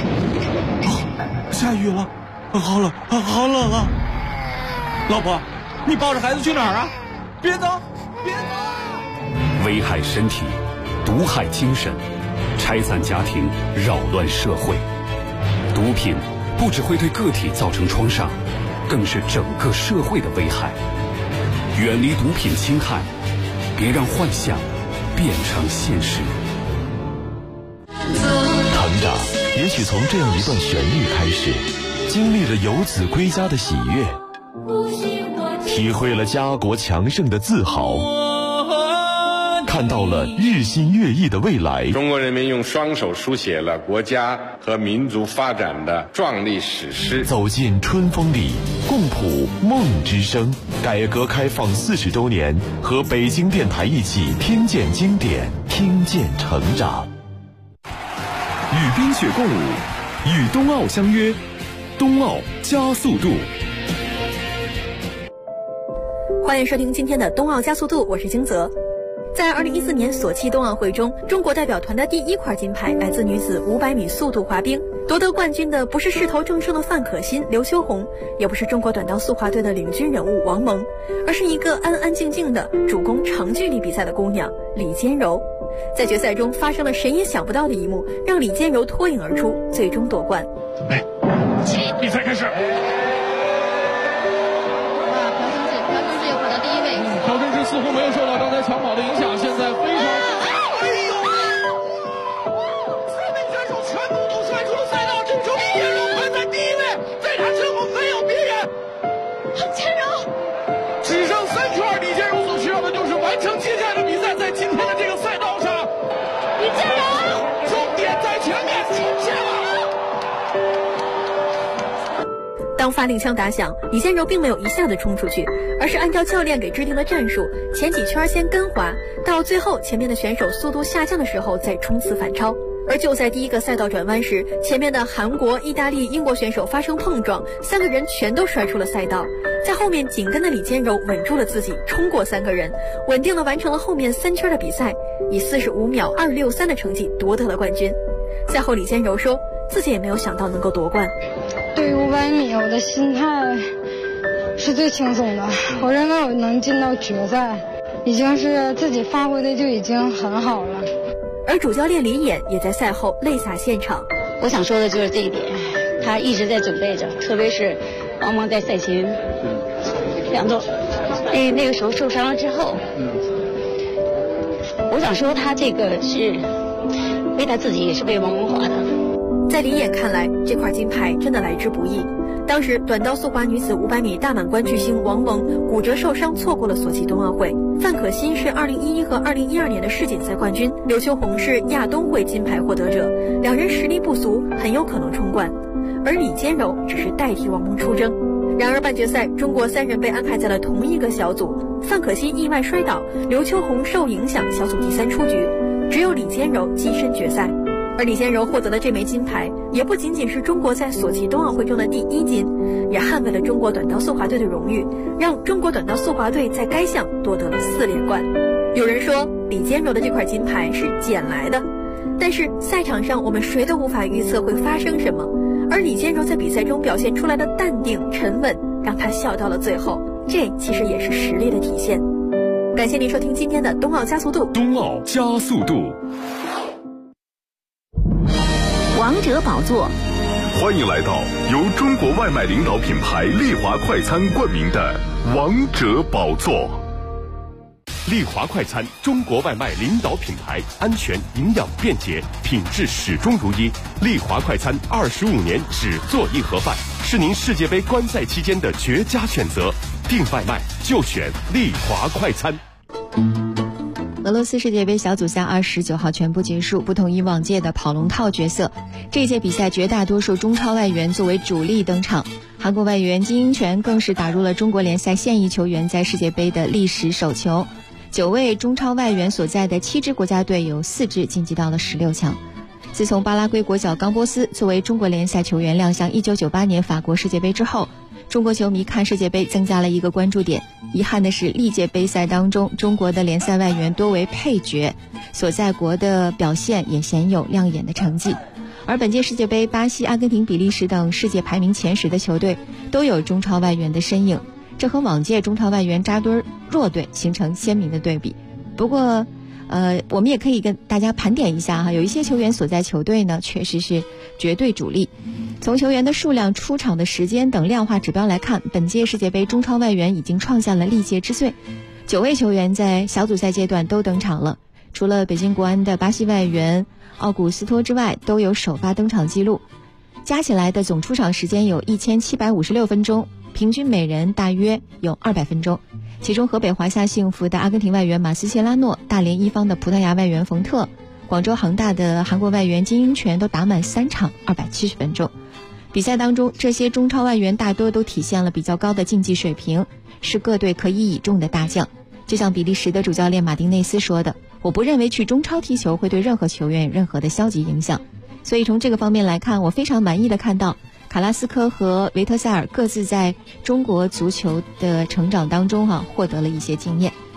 下雨了，好冷啊！老婆，你抱着孩子去哪儿啊？别走！ 危害身体，毒害精神，拆散家庭，扰乱社会。毒品不只会对个体造成创伤，更是整个社会的危害。远离毒品侵害，别让幻想变成现实。 成长也许从这样一段旋律开始，经历了游子归家的喜悦，体会了家国强盛的自豪，看到了日新月异的未来。 中国人民用双手书写了国家和民族发展的壮丽史诗。 走进春风里，共谱梦之声。改革开放40周年，和北京电台一起听见经典，听见成长。 与冰雪共舞，与冬奥相约，冬奥加速度。 欢迎收听今天的冬奥加速度，我是金泽。 在2014年索契冬奥会中，中国代表团的第1块金牌来自女子500米速度滑冰。夺得冠军的不是势头正盛的范可新、刘秋红，也不是中国短道速滑队的领军人物王蒙，而是一个安安静静的主攻长距离比赛的姑娘李坚柔。在决赛中发生了谁也想不到的一幕，让李坚柔脱颖而出，最终夺冠。 比赛开始。 朴正志又跑到第1位。 朴正志似乎没有受到刚才抢跑的影响，现在非常。 当发令枪打响，李坚柔并没有一下子冲出去，而是按照教练给制定的战术，前几圈先跟滑，到最后前面的选手速度下降的时候再冲刺反超。而就在第1个赛道转弯时，前面的韩国、意大利、英国选手发生碰撞，3个人全都摔出了赛道。在后面紧跟的李坚柔稳住了自己，冲过3个人，稳定地完成了后面3圈的比赛，以45秒263的成绩夺得了冠军。赛后李坚柔说，自己也没有想到能够夺冠。 对于500米，我的心态是最轻松的。我认为我能进到决赛，已经是自己发挥的就已经很好了。 而主教练李琰也在赛后泪洒现场。 我想说的就是这一点，他一直在准备着，特别是王蒙在赛前2周那个时候受伤了之后，我想说他这个是为他自己，也是为王蒙滑的。 在李琰看来，这块金牌真的来之不易。当时短道速滑女子500米大满贯巨星王蒙骨折受伤，错过了索契冬奥会。范可新是2011和2012年的世锦赛冠军，刘秋红是亚冬会金牌获得者，两人实力不俗，很有可能冲冠。而李坚柔只是代替王蒙出征。然而半决赛，中国3人被安排在了同一个小组，范可新意外摔倒，刘秋红受影响，小组第3出局，只有李坚柔跻身决赛。而李坚柔获得的这枚金牌，也不仅仅是中国在索契冬奥会中的第1金，也捍卫了中国短道速滑队的荣誉，让中国短道速滑队在该项夺得了4连冠。有人说李坚柔的这块金牌是捡来的，但是赛场上我们谁都无法预测会发生什么，而李坚柔在比赛中表现出来的淡定沉稳，让他笑到了最后，这其实也是实力的体现。感谢您收听今天的冬奥加速度。 冬奥加速度， 王者宝座， 欢迎来到由中国外卖领导品牌丽华快餐冠名的王者宝座。 丽华快餐，中国外卖领导品牌，安全、营养、便捷，品质始终如一。丽华快餐25年只做一盒饭，是您世界杯观赛期间的绝佳选择。订外卖就选丽华快餐。 俄罗斯世界杯小组赛29号全部结束，不同于往届的跑龙套角色，这届比赛绝大多数中超外援作为主力登场。韩国外援金英权更是打入了中国联赛现役球员在世界杯的历史首球。9位中超外援所在的7支国家队有4支晋级到了16强。自从巴拉圭国脚冈波斯作为中国联赛球员亮相1998年法国世界杯之后，中国球迷看世界杯增加了一个关注点。遗憾的是，历届杯赛当中，中国的联赛外援多为配角，所在国的表现也鲜有亮眼的成绩。而本届世界杯，巴西、阿根廷、比利时等世界排名前10的球队都有中超外援的身影，这和往届中超外援扎堆弱队形成鲜明的对比。不过我们也可以跟大家盘点一下哈，有一些球员所在球队呢，确实是绝对主力。从球员的数量、出场的时间等量化指标来看，本届世界杯中超外援已经创下了历届之最，9位球员在小组赛阶段都登场了。除了北京国安的巴西外援奥古斯托之外，都有首发登场记录，加起来的总出场时间有1756分钟，平均每人大约有200分钟。其中河北华夏幸福的阿根廷外援马斯切拉诺、大连一方的葡萄牙外援冯特、广州恒大的韩国外援金英权都打满3场270分钟。比赛当中，这些中超外援大多都体现了比较高的竞技水平，是各队可以倚重的大将。就像比利时的主教练马丁内斯说的，我不认为去中超踢球会对任何球员有任何的消极影响。所以从这个方面来看，我非常满意的看到卡拉斯科和维特塞尔各自在中国足球的成长当中获得了一些经验。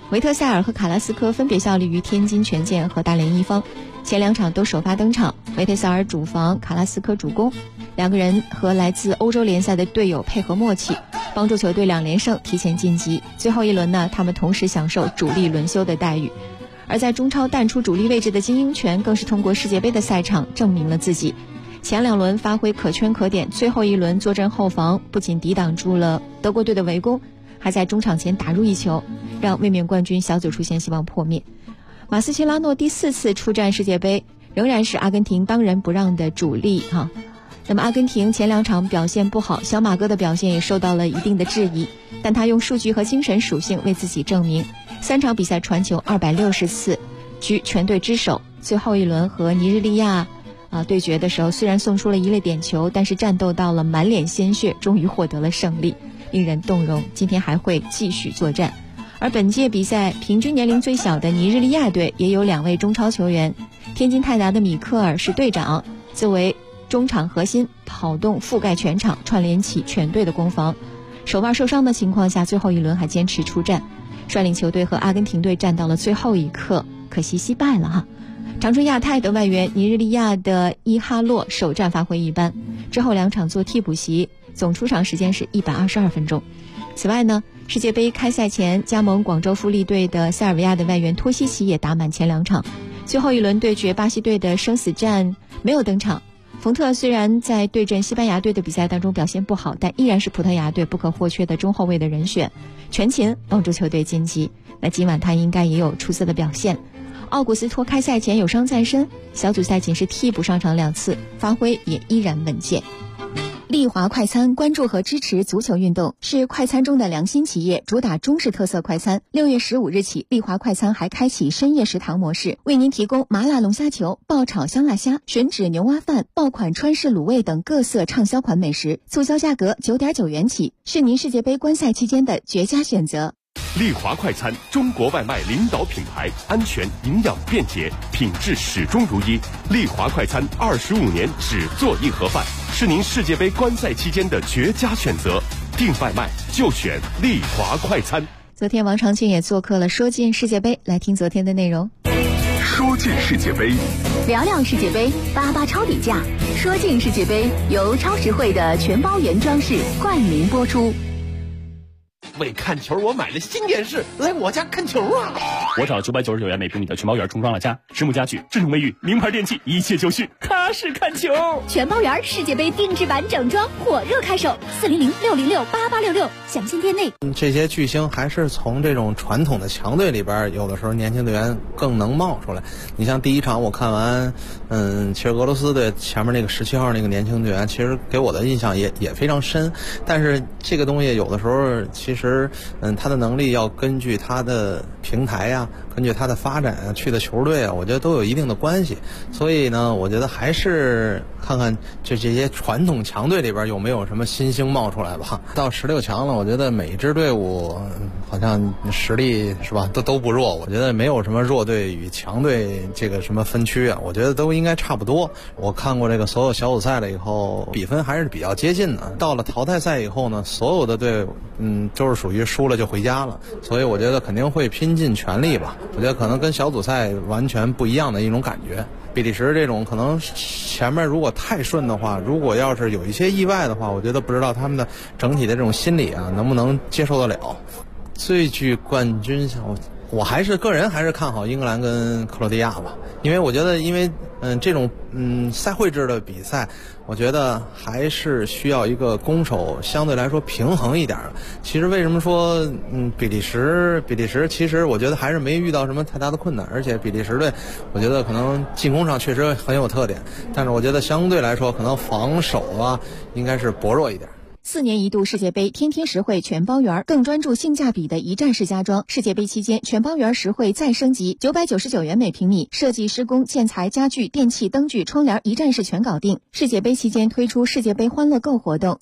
维特塞尔和卡拉斯科分别效力于天津权健和大连一方，前2场都首发登场，维特塞尔主防，卡拉斯科主攻，两个人和来自欧洲联赛的队友配合默契，帮助球队2连胜提前晋级。最后一轮呢，他们同时享受主力轮休的待遇。而在中超淡出主力位置的金英权更是通过世界杯的赛场证明了自己，前2轮发挥可圈可点，最后一轮坐镇后防，不仅抵挡住了德国队的围攻，还在中场前打入一球，让卫冕冠军小组出现希望破灭。马斯切拉诺第4次出战世界杯，仍然是阿根廷当仁不让的主力哈。那么阿根廷前2场表现不好，小马哥的表现也受到了一定的质疑，但他用数据和精神属性为自己证明，3场比赛传球260次，居全队之首。最后一轮和尼日利亚对决的时候，虽然送出了一粒点球，但是战斗到了满脸鲜血，终于获得了胜利，令人动容。今天还会继续作战。而本届比赛平均年龄最小的尼日利亚队也有2位中超球员，天津泰达的米克尔是队长，作为中场核心，跑动覆盖全场，串联起全队的攻防。手腕受伤的情况下，最后一轮还坚持出战，率领球队和阿根廷队战到了最后一刻，可惜惜败了哈。长春亚泰的外援尼日利亚的伊哈洛首战发挥一般，之后2场做替补席，总出场时间是122分钟。此外呢，世界杯开赛前加盟广州富力队的塞尔维亚的外援托西奇也打满前2场，最后一轮对决巴西队的生死战没有登场。冯特虽然在对阵西班牙队的比赛当中表现不好，但依然是葡萄牙队不可或缺的中后卫的人选，全勤帮助球队晋级。那今晚他应该也有出色的表现。奥古斯托开赛前有伤在身，小组赛仅是替补上场2次，发挥也依然稳健。丽华快餐关注和支持足球运动，是快餐中的良心企业，主打中式特色快餐。6月15日起，丽华快餐还开启深夜食堂模式，为您提供麻辣龙虾球、爆炒香辣虾、吮指牛蛙饭、爆款川式卤味等各色畅销款美食，促销价格9.9元起，是您世界杯观赛期间的绝佳选择。 丽华快餐，中国外卖领导品牌，安全、营养、便捷，品质始终如一。丽华快餐25年只做一盒饭，是您世界杯观赛期间的绝佳选择。订外卖就选丽华快餐。 昨天王长庆也做客了说进世界杯，来听昨天的内容。 说进世界杯， 聊聊世界杯，88超底价。说进世界杯由超实惠的全包原装饰冠名播出。 为看球，我买了新电视，来我家看球啊！ 我找999元每平米的全包园重装了家，实木家具、智能卫浴、名牌电器，一切就绪，踏实看球。 全包园世界杯定制版整装火热开售，400-606-8866，详情店内。 这些巨星还是从这种传统的强队里边，有的时候年轻队员更能冒出来。你像第1场我看完，其实俄罗斯队前面那个17号那个年轻队员，其实给我的印象也非常深。但是这个东西有的时候其实他的能力要根据他的平台呀，根据他的发展啊，去的球队啊，我觉得都有一定的关系。所以呢，我觉得还是看看这些传统强队里边有没有什么新星冒出来吧。到16强了，我觉得每一支队伍好像实力是吧，都不弱。我觉得没有什么弱队与强队这个什么分区啊，我觉得都应该差不多。我看过这个所有小组赛了以后，比分还是比较接近的。到了淘汰赛以后呢，所有的队就是属于输了就回家了，所以我觉得肯定会拼尽全力吧。我觉得可能跟小组赛完全不一样的一种感觉。比利时这种可能前面如果太顺的话，如果要是有一些意外的话，我觉得不知道他们的整体的这种心理啊能不能接受得了。最具冠军项，我个人还是看好英格兰跟克罗地亚吧，因为我觉得这种赛会制的比赛，我觉得还是需要一个攻守相对来说平衡一点的。其实为什么说比利时其实我觉得还是没遇到什么太大的困难，而且比利时队我觉得可能进攻上确实很有特点，但是我觉得相对来说可能防守啊应该是薄弱一点。 4年一度世界杯，天天实惠全包园，更专注性价比的一站式家装。世界杯期间，全包园实惠再升级，999元每平米，设计、施工、建材、家具、电器、灯具、窗帘一站式全搞定。世界杯期间推出世界杯欢乐购活动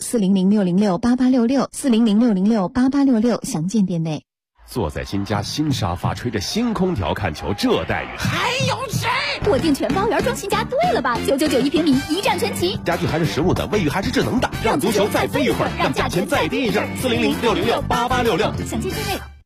，400-606-8866，400-606-8866，详见店内。 坐在新家新沙发，吹着新空调看球，这待遇还有谁？我订全包园装新家对了吧？999一平米，一站全齐， 家具还是实木的，卫浴还是智能的， 让足球再飞一会儿，让价钱再低一阵，400-606-8866，详见店内。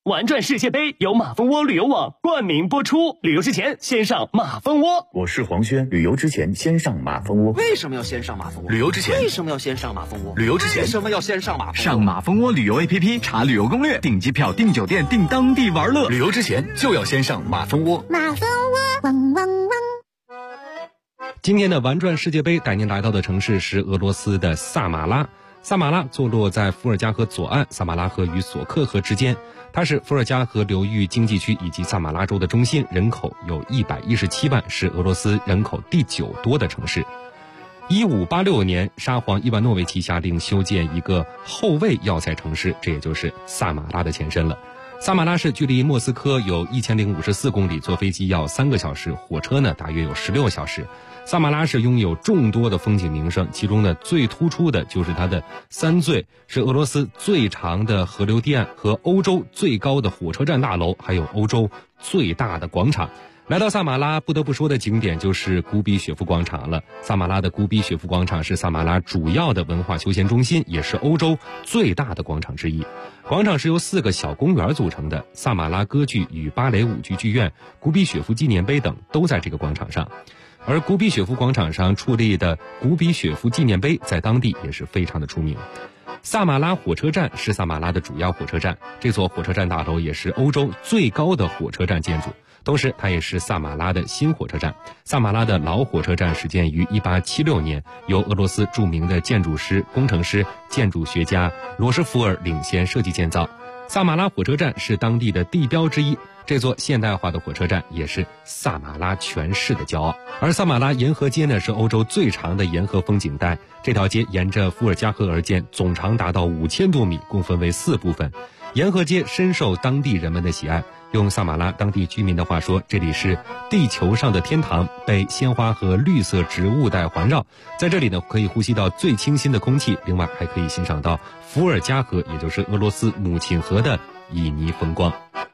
玩转世界杯由马蜂窝旅游网冠名播出，旅游之前先上马蜂窝。 我是黄轩，旅游之前先上马蜂窝。 为什么要先上马蜂窝？ 旅游之前为什么要先上马蜂窝？ 旅游之前为什么要先上马蜂窝？ 上马蜂窝旅游 APP 查旅游攻略，订机票、订酒店、订当地玩乐。 旅游之前就要先上马蜂窝。 马蜂窝，汪汪汪。 今天的玩转世界杯带您来到的城市是俄罗斯的萨马拉。萨马拉坐落在伏尔加河左岸，萨马拉河与索克河之间。它是伏尔加河流域经济区以及萨马拉州的中心，人口有117万，是俄罗斯人口第9多的城市。1586年，沙皇伊万诺维奇下令修建一个后卫要塞城市，这也就是萨马拉的前身了。萨马拉市距离莫斯科有1054公里，坐飞机要3个小时，火车呢大约有16个小时。萨马拉市拥有众多的风景名胜，其中呢最突出的就是它的三最，是俄罗斯最长的河流堤岸和欧洲最高的火车站大楼，还有欧洲最大的广场。来到萨马拉，不得不说的景点就是古比雪夫广场了。萨马拉的古比雪夫广场是萨马拉主要的文化休闲中心，也是欧洲最大的广场之一。广场是由4个小公园组成的，萨马拉歌剧与芭蕾舞剧剧院、古比雪夫纪念碑等都在这个广场上。而古比雪夫广场上矗立的古比雪夫纪念碑在当地也是非常的出名。萨马拉火车站是萨马拉的主要火车站，这座火车站大楼也是欧洲最高的火车站建筑，同时它也是萨马拉的新火车站。萨马拉的老火车站始建于1876年，由俄罗斯著名的建筑师、工程师、建筑学家罗什福尔领衔设计建造。萨马拉火车站是当地的地标之一，这座现代化的火车站也是萨马拉全市的骄傲。而萨马拉沿河街呢，是欧洲最长的沿河风景带，这条街沿着伏尔加河而建，总长达到5000多米，共分为4部分。沿河街深受当地人们的喜爱，用萨马拉当地居民的话说，这里是地球上的天堂，被鲜花和绿色植物带环绕。在这里呢，可以呼吸到最清新的空气，另外还可以欣赏到伏尔加河，也就是俄罗斯母亲河的旖旎风光。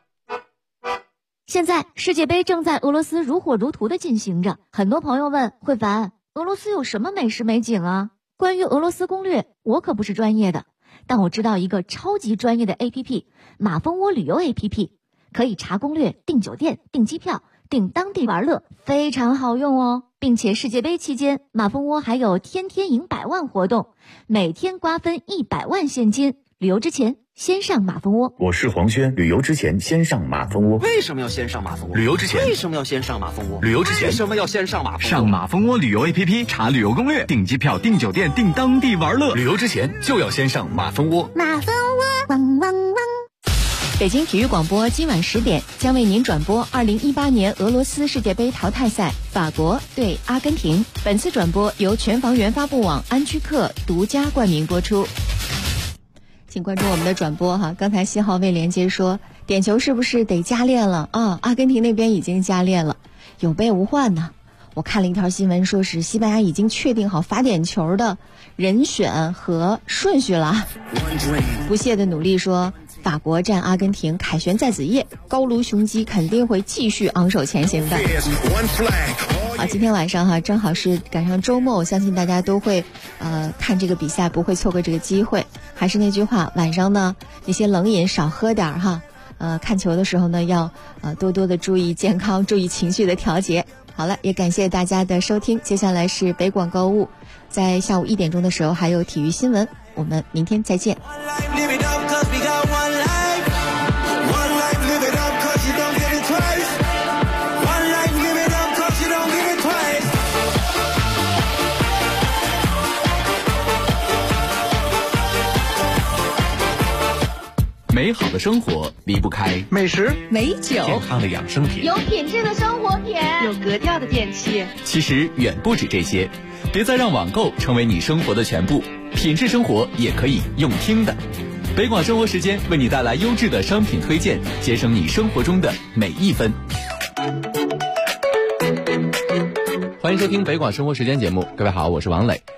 现在世界杯正在俄罗斯如火如荼地进行着，很多朋友问慧凡，俄罗斯有什么美食美景啊？关于俄罗斯攻略，我可不是专业的，但我知道一个超级专业的 APP， 马蜂窝旅游 APP， 可以查攻略、订酒店、订机票、订当地玩乐，非常好用哦。并且世界杯期间，马蜂窝还有天天赢100万活动，每天瓜分100万现金。旅游之前先上马蜂窝。 我是黄轩，旅游之前先上马蜂窝。 为什么要先上马蜂窝？ 旅游之前为什么要先上马蜂窝？ 旅游之前为什么要先上马蜂窝？ 上马蜂窝旅游 APP 查旅游攻略，订机票、订酒店、订当地玩乐。 旅游之前就要先上马蜂窝。 马蜂窝，汪汪汪。 北京体育广播今晚10点将为您转播2018年俄罗斯世界杯淘汰赛法国对阿根廷。本次转播由全房源发布网安居客独家冠名播出。请关注我们的转播哈。刚才信号未连接说点球是不是得加练了啊？阿根廷那边已经加练了，有备无患呢。我看了一条新闻，说是西班牙已经确定好罚点球的人选和顺序了。不懈的努力说，法国战阿根廷凯旋在子夜，高卢雄鸡肯定会继续昂首前行的。好，今天晚上哈，正好是赶上周末，我相信大家都会看这个比赛，不会错过这个机会。还是那句话，晚上呢那些冷饮少喝点哈，看球的时候呢要多多的注意健康，注意情绪的调节。好了，也感谢大家的收听，接下来是北广购物，在下午1点钟的时候还有体育新闻，我们明天再见。 美好的生活离不开美食、 美酒、 健康的养生品， 有品质的生活品， 有格调的电器。 其实远不止这些，别再让网购成为你生活的全部，品质生活也可以用听的。北广生活时间为你带来优质的商品推荐，节省你生活中的每一分。 欢迎收听北广生活时间节目，各位好，我是王磊。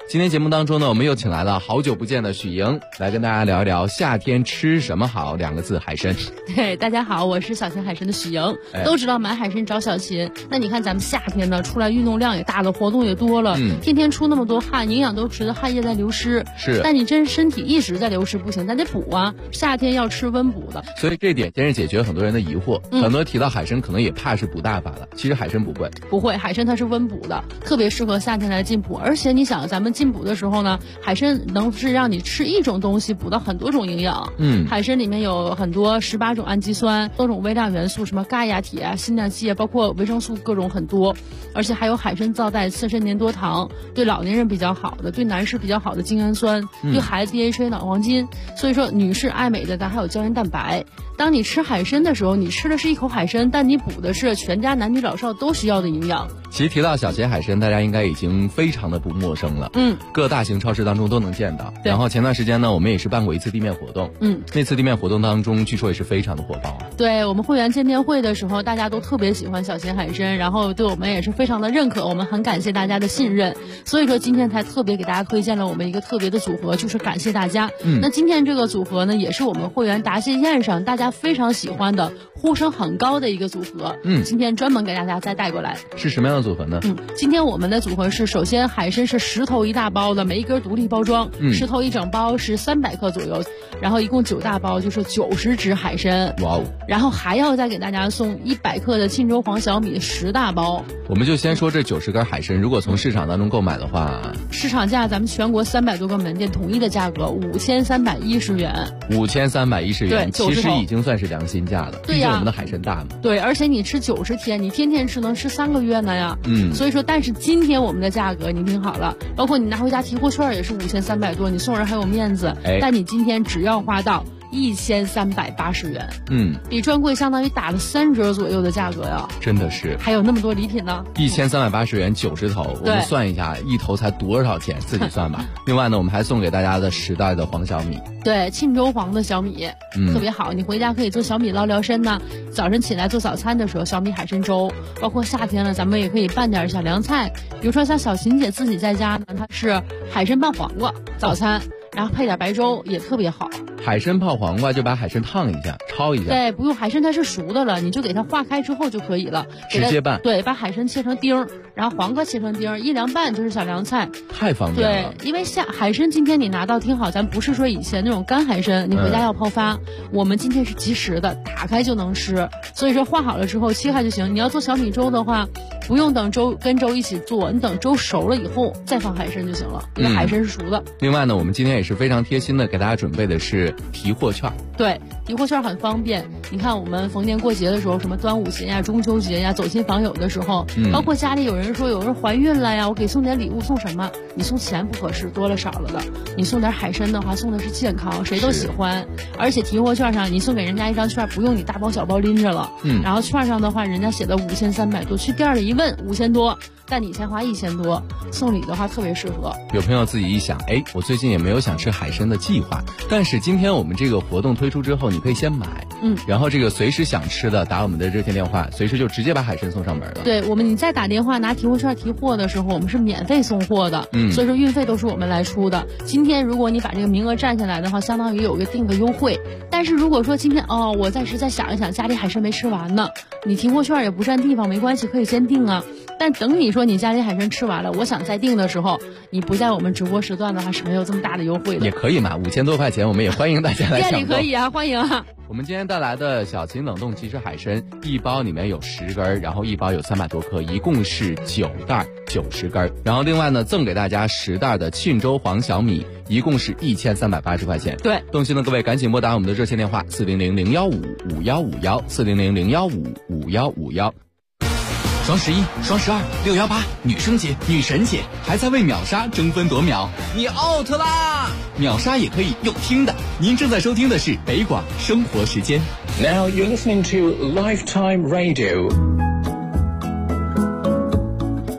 今天节目当中呢，我们又请来了好久不见的许莹，来跟大家聊一聊夏天吃什么好，2个字，海参。 对，大家好，我是小秦海参的许莹。都知道买海参找小秦，那你看咱们夏天呢，出来运动量也大了，活动也多了，天天出那么多汗，营养都随着汗液在流失。 是， 但你真身体一直在流失不行，咱得补啊。夏天要吃温补的， 所以这点先是解决很多人的疑惑。很多人提到海参，可能也怕是补大发的，其实海参不会， 不会，海参它是温补的，特别适合夏天来进补。而且你想，咱们进补的时候呢，海参能是让你吃一种东西补到很多种营养。海参里面有很多18种氨基酸，多种微量元素，什么钙呀、铁啊、锌呐、硒啊，包括维生素各种很多。而且还有海参皂带刺身粘多糖，对老年人比较好的，对男士比较好的精氨酸，对孩子 DHA 脑黄金。所以说，女士爱美的，咱还有胶原蛋白。当你吃海参的时候，你吃的是一口海参，但你补的是全家男女老少都需要的营养。 其实提到小秦海参，大家应该已经非常的不陌生了。各大型超市当中都能见到。然后前段时间呢，我们也是办过一次地面活动。那次地面活动当中，据说也是非常的火爆。 对，我们会员见面会的时候，大家都特别喜欢小秦海参，然后对我们也是非常的认可，我们很感谢大家的信任。所以说今天才特别给大家推荐了我们一个特别的组合，就是感谢大家。那今天这个组合呢，也是我们会员答谢宴上大家非常喜欢的、呼声很高的一个组合。今天专门给大家再带过来。 是什么样的组合呢？ 今天我们的组合是，首先海参是10头1大包的，每一根独立包装，10头1整包是300克左右，然后一共9大包就是90只海参。 哇哦！ 然后还要再给大家送100克的沁州黄小米10大包。 我们就先说这90根海参，如果从市场当中购买的话， 市场价咱们全国300多个门店统一的价格5310元。 5310元， 对， 其实已经算是良心价了。 对呀， 我们的海参大嘛。 对，而且你吃90天，你天天吃能吃3个月呢呀。所以说，但是今天我们的价格你听好了，包括你拿回家提货券也是5300多，你送人还有面子。但你今天只要花到1380元，比专柜相当于打了3折左右的价格呀， 真的是。 还有那么多礼品呢 ，1380元90头，我们算一下，一头才多少钱，自己算吧。另外呢，我们还送给大家的10袋的黄小米， 对，沁州黄的小米，特别好，你回家可以做小米捞聊参呢。早晨起来做早餐的时候，小米海参粥，包括夏天了，咱们也可以拌点小凉菜，比如说像小秦姐自己在家呢，她是海参拌黄瓜早餐。然后配点白粥也特别好。 海参泡黄瓜就把海参烫一下，焯一下。 对，不用，海参它是熟的了，你就给它化开之后就可以了。 直接拌。 对，把海参切成丁，然后黄瓜切成丁，一凉拌就是小凉菜。 太方便了。 对，因为海参今天你拿到，听好，咱不是说以前那种干海参，你回家要泡发，我们今天是即食的，打开就能吃。所以说化好了之后切开就行。你要做小米粥的话，不用等粥跟粥一起做，你等粥熟了以后再放海参就行了，因为海参是熟的。 另外呢，我们今天也是非常贴心的给大家准备的是提货券。 对，提货券很方便。你看我们逢年过节的时候，什么端午节呀、中秋节呀，走亲访友的时候，包括家里有人说有人怀孕了呀，我给送点礼物，送什么？你送钱不合适，多了少了的。你送点海参的话，送的是健康，谁都喜欢。而且提货券上你送给人家一张券，不用你大包小包拎着了。然后券上的话，人家写的5300多，去店里一问5000多。但你才花1000多，送礼的话特别适合。 有朋友自己一想，哎，我最近也没有想吃海参的计划，但是今天我们这个活动推出之后，你可以先买，然后这个随时想吃的打我们的热线电话，随时就直接把海参送上门了。 对，你再打电话拿提货券提货的时候，我们是免费送货的，所以说运费都是我们来出的。今天如果你把这个名额占下来的话，相当于有个定个优惠。但是如果说今天我暂时再想一想，家里海参没吃完呢，你提货券也不占地方，没关系，可以先定啊。但等你说你家里海参吃完了，我想再订的时候，你不在我们直播时段的话是没有这么大的优惠的。 也可以嘛，5000多块钱，我们也欢迎大家来抢购。 店里可以啊，欢迎啊。 我们今天带来的小秦冷冻即食海参，一包里面有10根，然后一包有300多克，一共是9袋90根。然后另外呢，赠给大家10袋的沁州黄小米，一共是1380块钱。 对， 动心的各位赶紧拨打我们的热线电话400-015-5151，400-015-5151。 双11、双12、618，女生节、女神节，还在为秒杀争分夺秒，你 out 啦！秒杀也可以用听的。您正在收听的是北广生活时间。 Now you're listening to Lifetime Radio。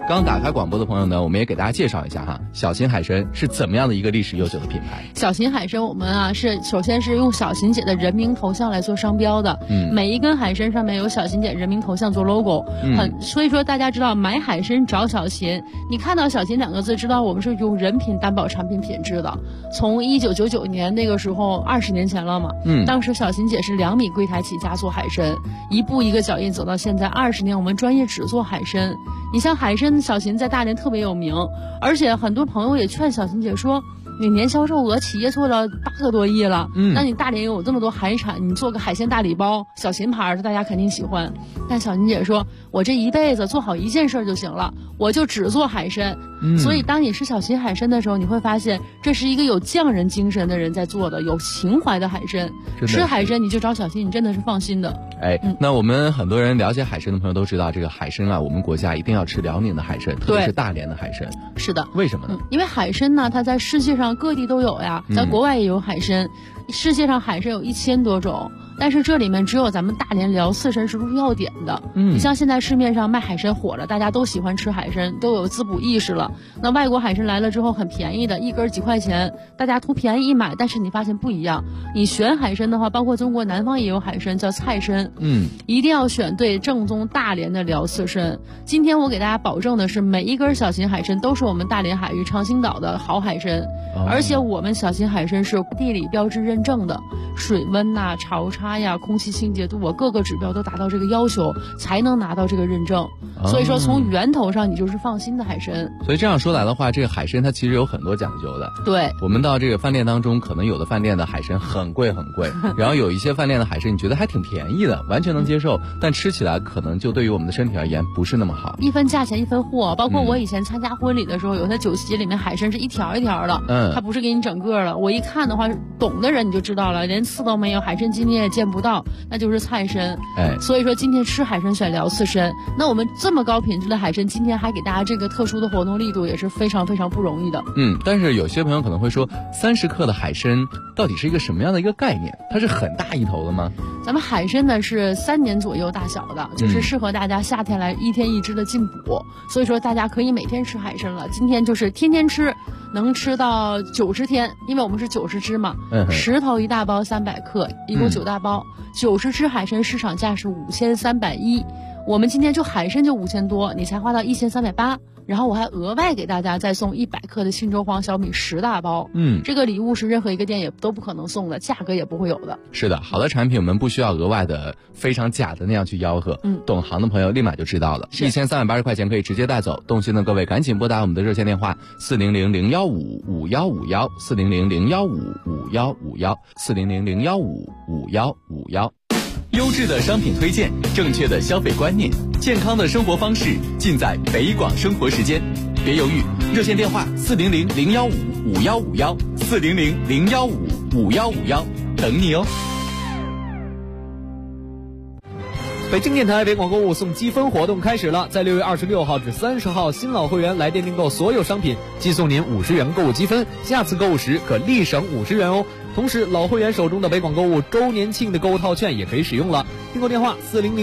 刚打开广播的朋友呢，我们也给大家介绍一下哈，小秦海参是怎么样的一个历史悠久的品牌。 小秦海参我们啊是首先是用小秦姐的人名头像来做商标的，每一根海参上面有小秦姐人名头像做 logo，所以说大家知道买海参找小秦，你看到小秦2个字，知道我们是用人品担保产品品质的。从1999年那个时候20年前了嘛，当时小秦姐是2米柜台起家做海参，一步一个脚印走到现在20年，我们专业只做海参。你像海参，小秦在大连特别有名，而且很多朋友也劝小秦姐说，你年销售额企业做了8个多亿了，那你大连有这么多海产，你做个海鲜大礼包，小秦牌的大家肯定喜欢。但小秦姐说，我这一辈子做好一件事就行了，我就只做海参。所以当你吃小秦海参的时候，你会发现这是一个有匠人精神的人在做的，有情怀的海参。吃海参你就找小秦，你真的是放心的。 那我们很多人了解海参的朋友都知道，这个海参啊，我们国家一定要吃辽宁的海参，特别是大连的海参。 是的。 为什么呢？ 因为海参呢，它在世界上各地都有呀，在国外也有海参，世界上海参有1000多种，但是这里面只有咱们大连辽四参是入药典的。你像现在市面上卖海参火了，大家都喜欢吃海参，都有滋补意识了。那外国海参来了之后很便宜的，一根几块钱，大家图便宜一买，但是你发现不一样。你选海参的话，包括中国南方也有海参叫菜参，一定要选对正宗大连的辽四参。今天我给大家保证的是，每一根小秦海参都是我们大连海域长兴岛的好海参，而且我们小秦海参是地理标志认证的，水温呐、潮差呀、空气清洁度啊，各个指标都达到这个要求，才能拿到这个认证。所以说从源头上你就是放心的海参。 所以这样说来的话，这个海参它其实有很多讲究的。 对， 我们到这个饭店当中，可能有的饭店的海参很贵很贵，然后有一些饭店的海参你觉得还挺便宜的，完全能接受，但吃起来可能就对于我们的身体而言不是那么好。 一分价钱一分货，包括我以前参加婚礼的时候，有的酒席里面海参是一条一条的，它不是给你整个的。我一看的话，懂的人你就知道了，连刺都没有，海参筋你也见不到，那就是菜参。所以说今天吃海参选辽四参，那我们这么高品质的海参，今天还给大家这个特殊的活动力度，也是非常非常不容易的。 但是有些朋友可能会说，30克的海参到底是一个什么样的一个概念？它是很大一头的吗？ 咱们海参呢是3年左右大小的，就是适合大家夏天来1天1只的进补，所以说大家可以每天吃海参了。今天就是天天吃，能吃到90天，因为我们是90只嘛，10头1大包300克，一共9大包，90只海参市场价是5310，我们今天就海参就5000多，你才花到1380。然后我还额外给大家再送100克的信州黄小米10大包，这个礼物是任何一个店也都不可能送的，价格也不会有的。 是的，好的产品我们不需要额外的非常假的那样去吆喝，懂行的朋友立马就知道了。1380块钱可以直接带走，动心的各位赶紧拨打我们的热线电话400-015-5151，400-015-5151，400-015-5151。 优质的商品推荐，正确的消费观念，健康的生活方式，尽在北广生活时间。别犹豫，热线电话400-015-5151，400-015-5151，等你哦。 北京电台北广购物送积分活动开始了，在6月26号至30号，新老会员来电订购所有商品，即送您50元购物积分，下次购物时可立省50元哦。同时，老会员手中的北广购物周年庆的购物套券也可以使用了。订购电话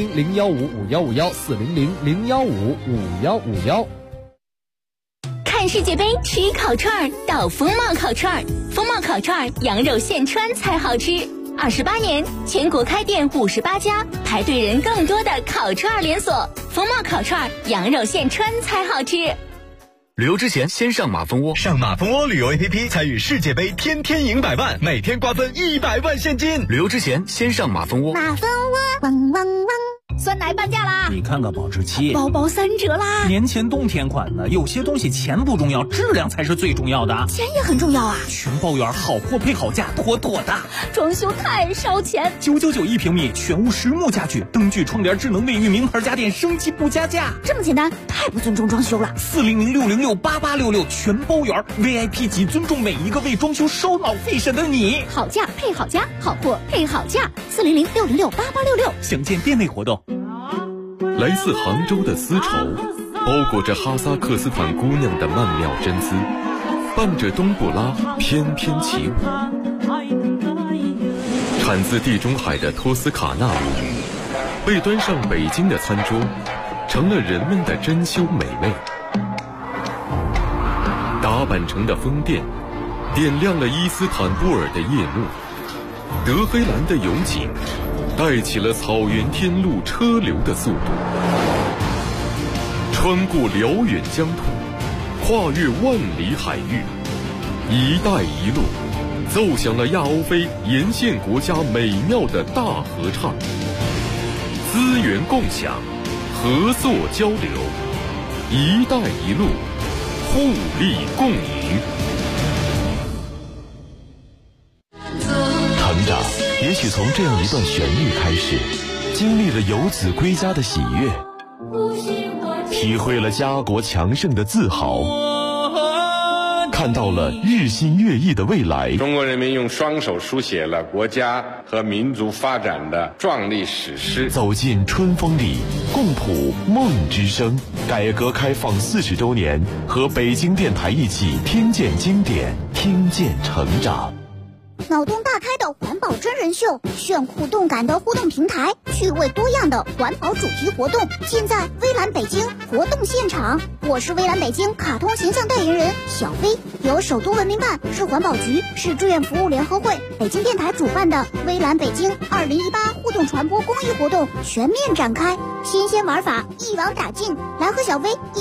400-015-5151，400-015-5151。 看世界杯吃烤串到风貌烤串，风貌烤串羊肉现穿才好吃。28年，全国开店58家，排队人更多的烤串连锁。风貌烤串羊肉现穿才好吃。 旅游之前先上马蜂窝，上马蜂窝旅游 APP 参与世界杯，天天赢100万，每天瓜分100万现金。旅游之前先上马蜂窝。 马蜂窝，汪汪汪！ 酸奶半价啦！ 你看看保质期， 包包3折啦！ 年前冬天款的，有些东西钱不重要，质量才是最重要的。 钱也很重要啊！ 全包圆，好货配好价，妥妥的。 装修太烧钱 ，999一平米，全屋实木家具，灯具、窗帘、智能卫浴，名牌家电，升级不加价。 这么简单，太不尊重装修了。 400-606-8866，全包圆 ，VIP 级，尊重每一个为装修烧脑费神的你。 好价配好家，好货配好价，400-606-8866。 详见店内活动。 来自杭州的丝绸，包裹着哈萨克斯坦姑娘的曼妙真姿，伴着冬不拉翩翩起舞。产自地中海的托斯卡纳舞，被端上北京的餐桌，成了人们的珍馐美味。 板城的风电，点亮了伊斯坦布尔的夜幕。德黑兰的勇景，带起了草原天路车流的速度。穿过辽远疆土，跨越万里海域，一带一路奏响了亚欧非沿线国家美妙的大合唱。资源共享，合作交流，一带一路，互利共赢。 成长也许从这样一段旋律开始，经历了游子归家的喜悦，体会了家国强盛的自豪，看到了日新月异的未来。 中国人民用双手书写了国家和民族发展的壮丽史诗。 走进春风里，共谱梦之声。改革开放40周年，和北京电台一起听见经典，听见成长。 脑洞大开的环保真人秀，炫酷动感的互动平台，趣味多样的环保主题活动，尽在微蓝北京活动现场。我是微蓝北京卡通形象代言人小飞，由首都文明办、市环保局、市志愿服务联合会、北京电台主办的微蓝北京2018互动传播公益活动全面展开，新鲜玩法一网打尽，来和小飞一